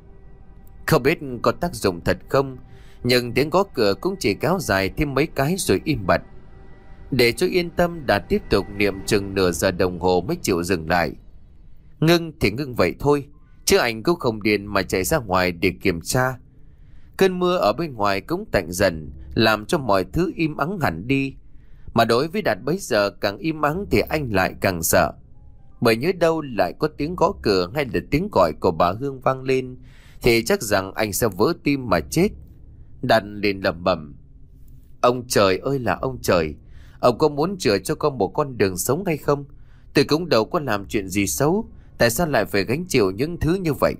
Không biết có tác dụng thật không, nhưng tiếng gõ cửa cũng chỉ kéo dài thêm mấy cái rồi im bặt. Để cho yên tâm, Đạt tiếp tục niệm chừng nửa giờ đồng hồ mới chịu dừng lại. Ngưng thì ngưng vậy thôi, chứ anh cũng không điên mà chạy ra ngoài để kiểm tra. Cơn mưa ở bên ngoài cũng tạnh dần, làm cho mọi thứ im ắng hẳn đi. Mà đối với Đạt bấy giờ, càng im ắng thì anh lại càng sợ, bởi nhớ đâu lại có tiếng gõ cửa hay là tiếng gọi của bà Hương vang lên thì chắc rằng anh sẽ vỡ tim mà chết. Đạt liền lẩm bẩm: Ông trời ơi là ông trời, ông có muốn chữa cho con một con đường sống hay không? Tôi cũng đâu có làm chuyện gì xấu, tại sao lại phải gánh chịu những thứ như vậy?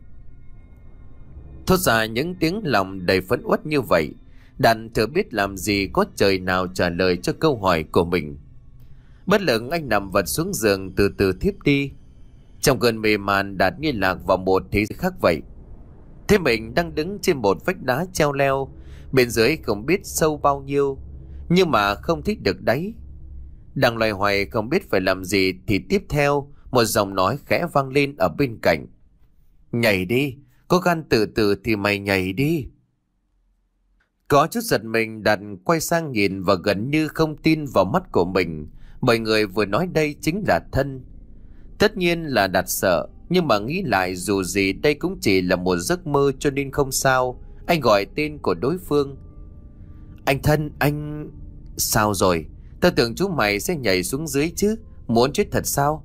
Thốt ra những tiếng lòng đầy phẫn uất như vậy, Đạt thừa biết làm gì có trời nào trả lời cho câu hỏi của mình. Bất lực anh nằm vật xuống giường, từ từ thiếp đi. Trong cơn mê man, Đạt như lạc vào một thế giới khác vậy. Thế mình đang đứng trên một vách đá treo leo, bên dưới không biết sâu bao nhiêu, nhưng mà không thích được đáy. Đang loay hoay không biết phải làm gì thì tiếp theo một giọng nói khẽ vang lên ở bên cạnh: Nhảy đi, có gan từ từ thì mày nhảy đi. Có chút giật mình, Đạt quay sang nhìn và gần như không tin vào mắt của mình, bởi người vừa nói đây chính là Thân. Tất nhiên là Đạt sợ, nhưng mà nghĩ lại dù gì đây cũng chỉ là một giấc mơ cho nên không sao. Anh gọi tên của đối phương: Anh Thân, anh... Sao rồi? Tao tưởng chú mày sẽ nhảy xuống dưới chứ, muốn chết thật sao?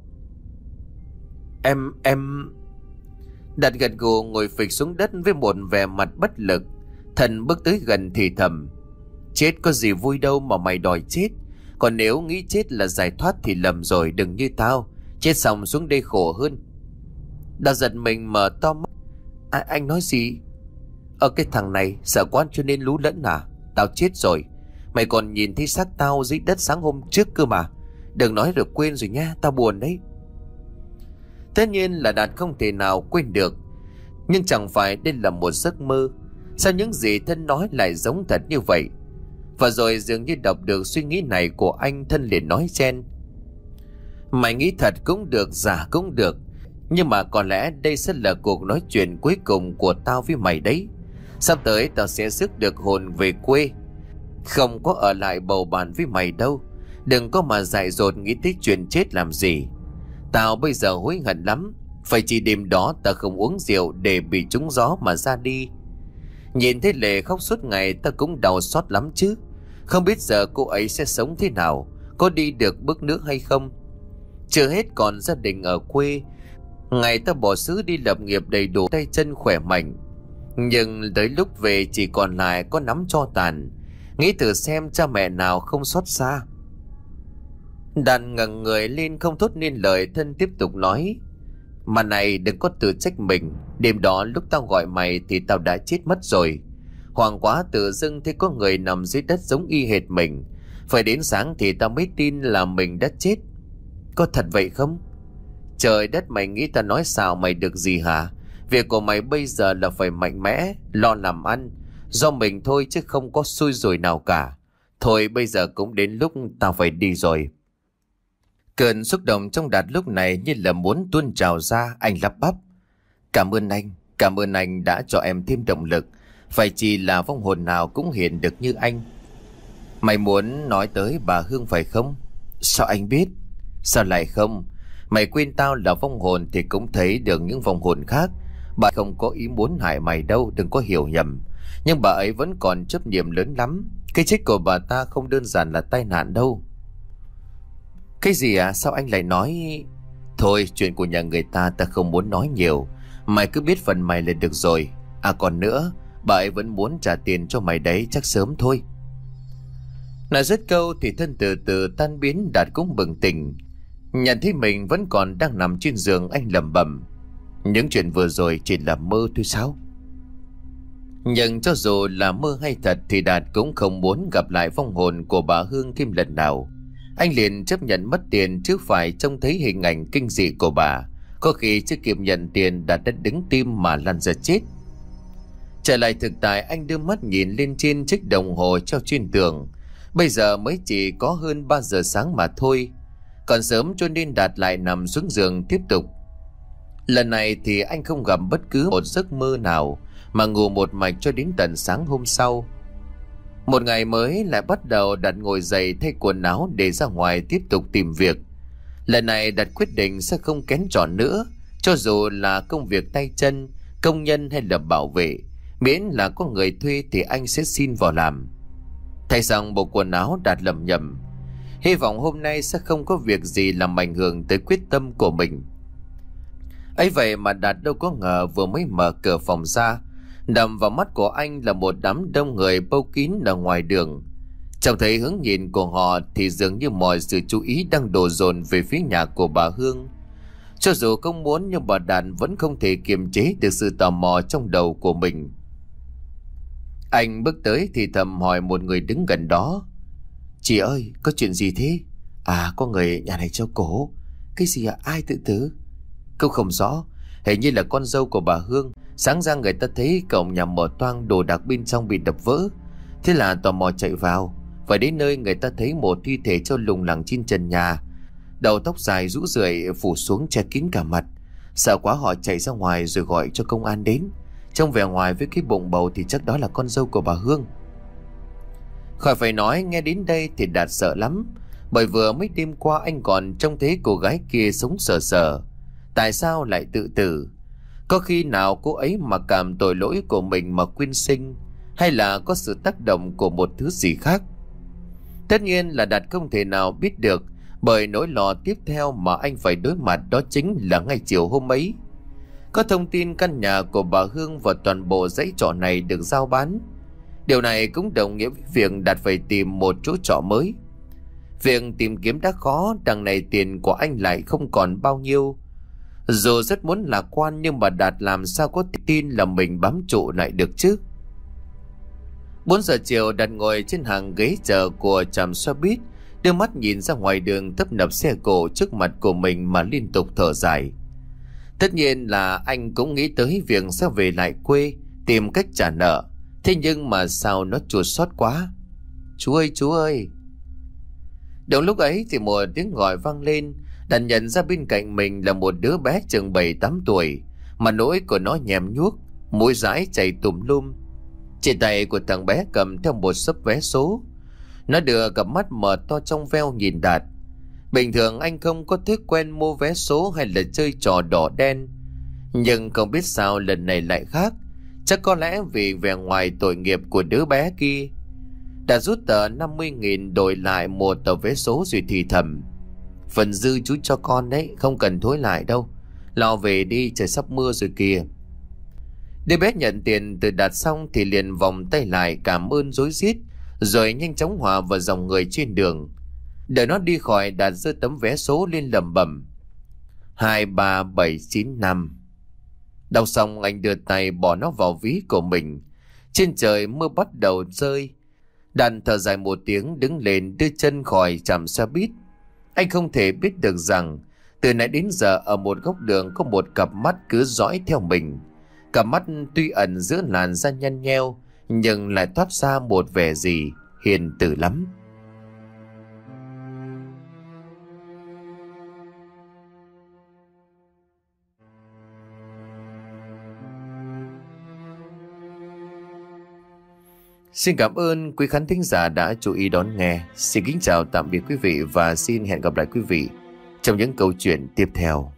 Em... em... Đạt gật gù ngồi phịch xuống đất với một vẻ mặt bất lực. Thần bước tới gần thì thầm: Chết có gì vui đâu mà mày đòi chết. Còn nếu nghĩ chết là giải thoát thì lầm rồi, đừng như tao, chết xong xuống đây khổ hơn. Đạt giật mình mở to mắt: À, anh nói gì? Ở cái thằng này sợ quá cho nên lú lẫn à? Tao chết rồi, mày còn nhìn thấy xác tao dưới đất sáng hôm trước cơ mà. Đừng nói rồi quên rồi nha, tao buồn đấy. Tất nhiên là Đạt không thể nào quên được, nhưng chẳng phải đây là một giấc mơ. Sao những gì Thân nói lại giống thật như vậy? Và rồi dường như đọc được suy nghĩ này của anh, Thân liền nói chen: Mày nghĩ thật cũng được, giả cũng được, nhưng mà có lẽ đây sẽ là cuộc nói chuyện cuối cùng của tao với mày đấy. Sắp tới tao sẽ rước được hồn về quê, không có ở lại bầu bàn với mày đâu. Đừng có mà dại dột nghĩ tới chuyện chết làm gì. Tao bây giờ hối hận lắm, phải chỉ đêm đó tao không uống rượu để bị trúng gió mà ra đi. Nhìn thấy Lệ khóc suốt ngày tao cũng đau xót lắm chứ. Không biết giờ cô ấy sẽ sống thế nào, có đi được bước nữa hay không. Chưa hết còn gia đình ở quê. Ngày ta bỏ xứ đi lập nghiệp đầy đủ, tay chân khỏe mạnh, nhưng tới lúc về chỉ còn lại có nắm tro tàn. Nghĩ thử xem cha mẹ nào không xót xa. Đàn ngẩng người lên không thốt nên lời, thân tiếp tục nói: Mà này, đừng có tự trách mình. Đêm đó lúc tao gọi mày thì tao đã chết mất rồi. Hoảng quá tự dưng thấy có người nằm dưới đất giống y hệt mình. Phải đến sáng thì tao mới tin là mình đã chết. Có thật vậy không? Trời đất, mày nghĩ tao nói sao mày được gì hả? Việc của mày bây giờ là phải mạnh mẽ, lo làm ăn. Do mình thôi chứ không có xui rủi nào cả. Thôi bây giờ cũng đến lúc tao phải đi rồi. Cơn xúc động trong Đạt lúc này như là muốn tuôn trào ra. Anh lắp bắp: Cảm ơn anh, cảm ơn anh đã cho em thêm động lực. Phải chỉ là vong hồn nào cũng hiện được như anh. Mày muốn nói tới bà Hương phải không? Sao anh biết? Sao lại không? Mày quên tao là vong hồn thì cũng thấy được những vong hồn khác. Bà không có ý muốn hại mày đâu, đừng có hiểu nhầm. Nhưng bà ấy vẫn còn chấp niệm lớn lắm. Cái chết của bà ta không đơn giản là tai nạn đâu. Cái gì à? Sao anh lại nói? Thôi, chuyện của nhà người ta ta không muốn nói nhiều. Mày cứ biết phần mày là được rồi. À còn nữa, bà ấy vẫn muốn trả tiền cho mày đấy, chắc sớm thôi. Nói dứt câu thì thân từ từ tan biến. Đạt cũng bừng tỉnh, nhận thấy mình vẫn còn đang nằm trên giường. Anh lẩm bẩm: Những chuyện vừa rồi chỉ là mơ thôi sao? Nhưng cho dù là mơ hay thật thì Đạt cũng không muốn gặp lại vong hồn của bà Hương thêm lần nào. Anh liền chấp nhận mất tiền chứ phải trông thấy hình ảnh kinh dị của bà. Có khi chưa kịp nhận tiền Đạt đã đứng tim mà lăn ra chết. Trở lại thực tại, anh đưa mắt nhìn lên trên chiếc đồng hồ treo trên tường. Bây giờ mới chỉ có hơn ba giờ sáng mà thôi. Còn sớm cho nên Đạt lại nằm xuống giường tiếp tục. Lần này thì anh không gặp bất cứ một giấc mơ nào, mà ngủ một mạch cho đến tận sáng hôm sau. Một ngày mới lại bắt đầu. Đạt ngồi dậy thay quần áo để ra ngoài tiếp tục tìm việc. Lần này Đạt quyết định sẽ không kén chọn nữa. Cho dù là công việc tay chân, công nhân hay là bảo vệ, miễn là có người thuê thì anh sẽ xin vào làm. Thay xong bộ quần áo, Đạt lẩm nhẩm: Hy vọng hôm nay sẽ không có việc gì làm ảnh hưởng tới quyết tâm của mình. Ấy vậy mà Đạt đâu có ngờ vừa mới mở cửa phòng ra, đập vào mắt của anh là một đám đông người bâu kín ở ngoài đường. Chẳng thấy hướng nhìn của họ thì dường như mọi sự chú ý đang đổ dồn về phía nhà của bà Hương. Cho dù không muốn nhưng bà Đạt vẫn không thể kiềm chế được sự tò mò trong đầu của mình. Anh bước tới thì thầm hỏi một người đứng gần đó: Chị ơi, có chuyện gì thế? À, có người nhà này treo cổ. Cái gì à? Ai tự tử? Câu không rõ. Hình như là con dâu của bà Hương. Sáng ra người ta thấy cổng nhà mở toang, đồ đạc bên trong bị đập vỡ. Thế là tò mò chạy vào. Và đến nơi người ta thấy một thi thể treo lủng lẳng trên trần nhà, đầu tóc dài rũ rượi phủ xuống che kín cả mặt. Sợ quá họ chạy ra ngoài rồi gọi cho công an đến. Trông vẻ ngoài với cái bụng bầu thì chắc đó là con dâu của bà Hương. Khỏi phải nói, nghe đến đây thì Đạt sợ lắm. Bởi vừa mới đêm qua anh còn trông thấy cô gái kia sống sờ sờ. Tại sao lại tự tử? Có khi nào cô ấy mà cảm tội lỗi của mình mà quyên sinh, hay là có sự tác động của một thứ gì khác? Tất nhiên là Đạt không thể nào biết được, bởi nỗi lo tiếp theo mà anh phải đối mặt đó chính là ngay chiều hôm ấy, có thông tin căn nhà của bà Hương và toàn bộ dãy trọ này được giao bán. Điều này cũng đồng nghĩa với việc Đạt phải tìm một chỗ trọ mới. Việc tìm kiếm đã khó, đằng này tiền của anh lại không còn bao nhiêu. Dù rất muốn lạc quan nhưng mà Đạt làm sao có tin là mình bám trụ lại được chứ. Bốn giờ chiều, Đạt ngồi trên hàng ghế chờ của trạm xe buýt, đưa mắt nhìn ra ngoài đường tấp nập xe cộ trước mặt của mình mà liên tục thở dài. Tất nhiên là anh cũng nghĩ tới việc sẽ về lại quê tìm cách trả nợ. Thế nhưng mà sao nó chua xót quá. Chú ơi, chú ơi. Đúng lúc ấy thì một tiếng gọi vang lên. Đạt nhận ra bên cạnh mình là một đứa bé chừng bảy tám tuổi, mà nỗi của nó nhèm nhuốc, mũi dãi chảy tùm lum. Trên tay của thằng bé cầm theo một xấp vé số. Nó đưa cặp mắt mở to trong veo nhìn Đạt. Bình thường anh không có thói quen mua vé số hay là chơi trò đỏ đen, nhưng không biết sao lần này lại khác. Chắc có lẽ vì vẻ ngoài tội nghiệp của đứa bé kia. Đạt rút tờ năm mươi nghìn đổi lại một tờ vé số rồi thì thầm: "Phần dư chú cho con đấy, không cần thối lại đâu. Lo về đi, trời sắp mưa rồi kìa." Đứa bé nhận tiền từ Đạt xong thì liền vòng tay lại cảm ơn rối rít, rồi nhanh chóng hòa vào dòng người trên đường. Đợi nó đi khỏi, Đạt giơ tấm vé số lên lẩm bẩm: hai ba bảy chín năm. Đọc xong, anh đưa tay bỏ nó vào ví của mình. Trên trời mưa bắt đầu rơi. Đạt thở dài một tiếng, đứng lên đưa chân khỏi trạm xe buýt. Anh không thể biết được rằng từ nãy đến giờ ở một góc đường có một cặp mắt cứ dõi theo mình. Cặp mắt tuy ẩn giữa làn da nhăn nheo, nhưng lại toát ra một vẻ gì hiền từ lắm. Xin cảm ơn quý khán thính giả đã chú ý đón nghe. Xin kính chào tạm biệt quý vị và xin hẹn gặp lại quý vị trong những câu chuyện tiếp theo.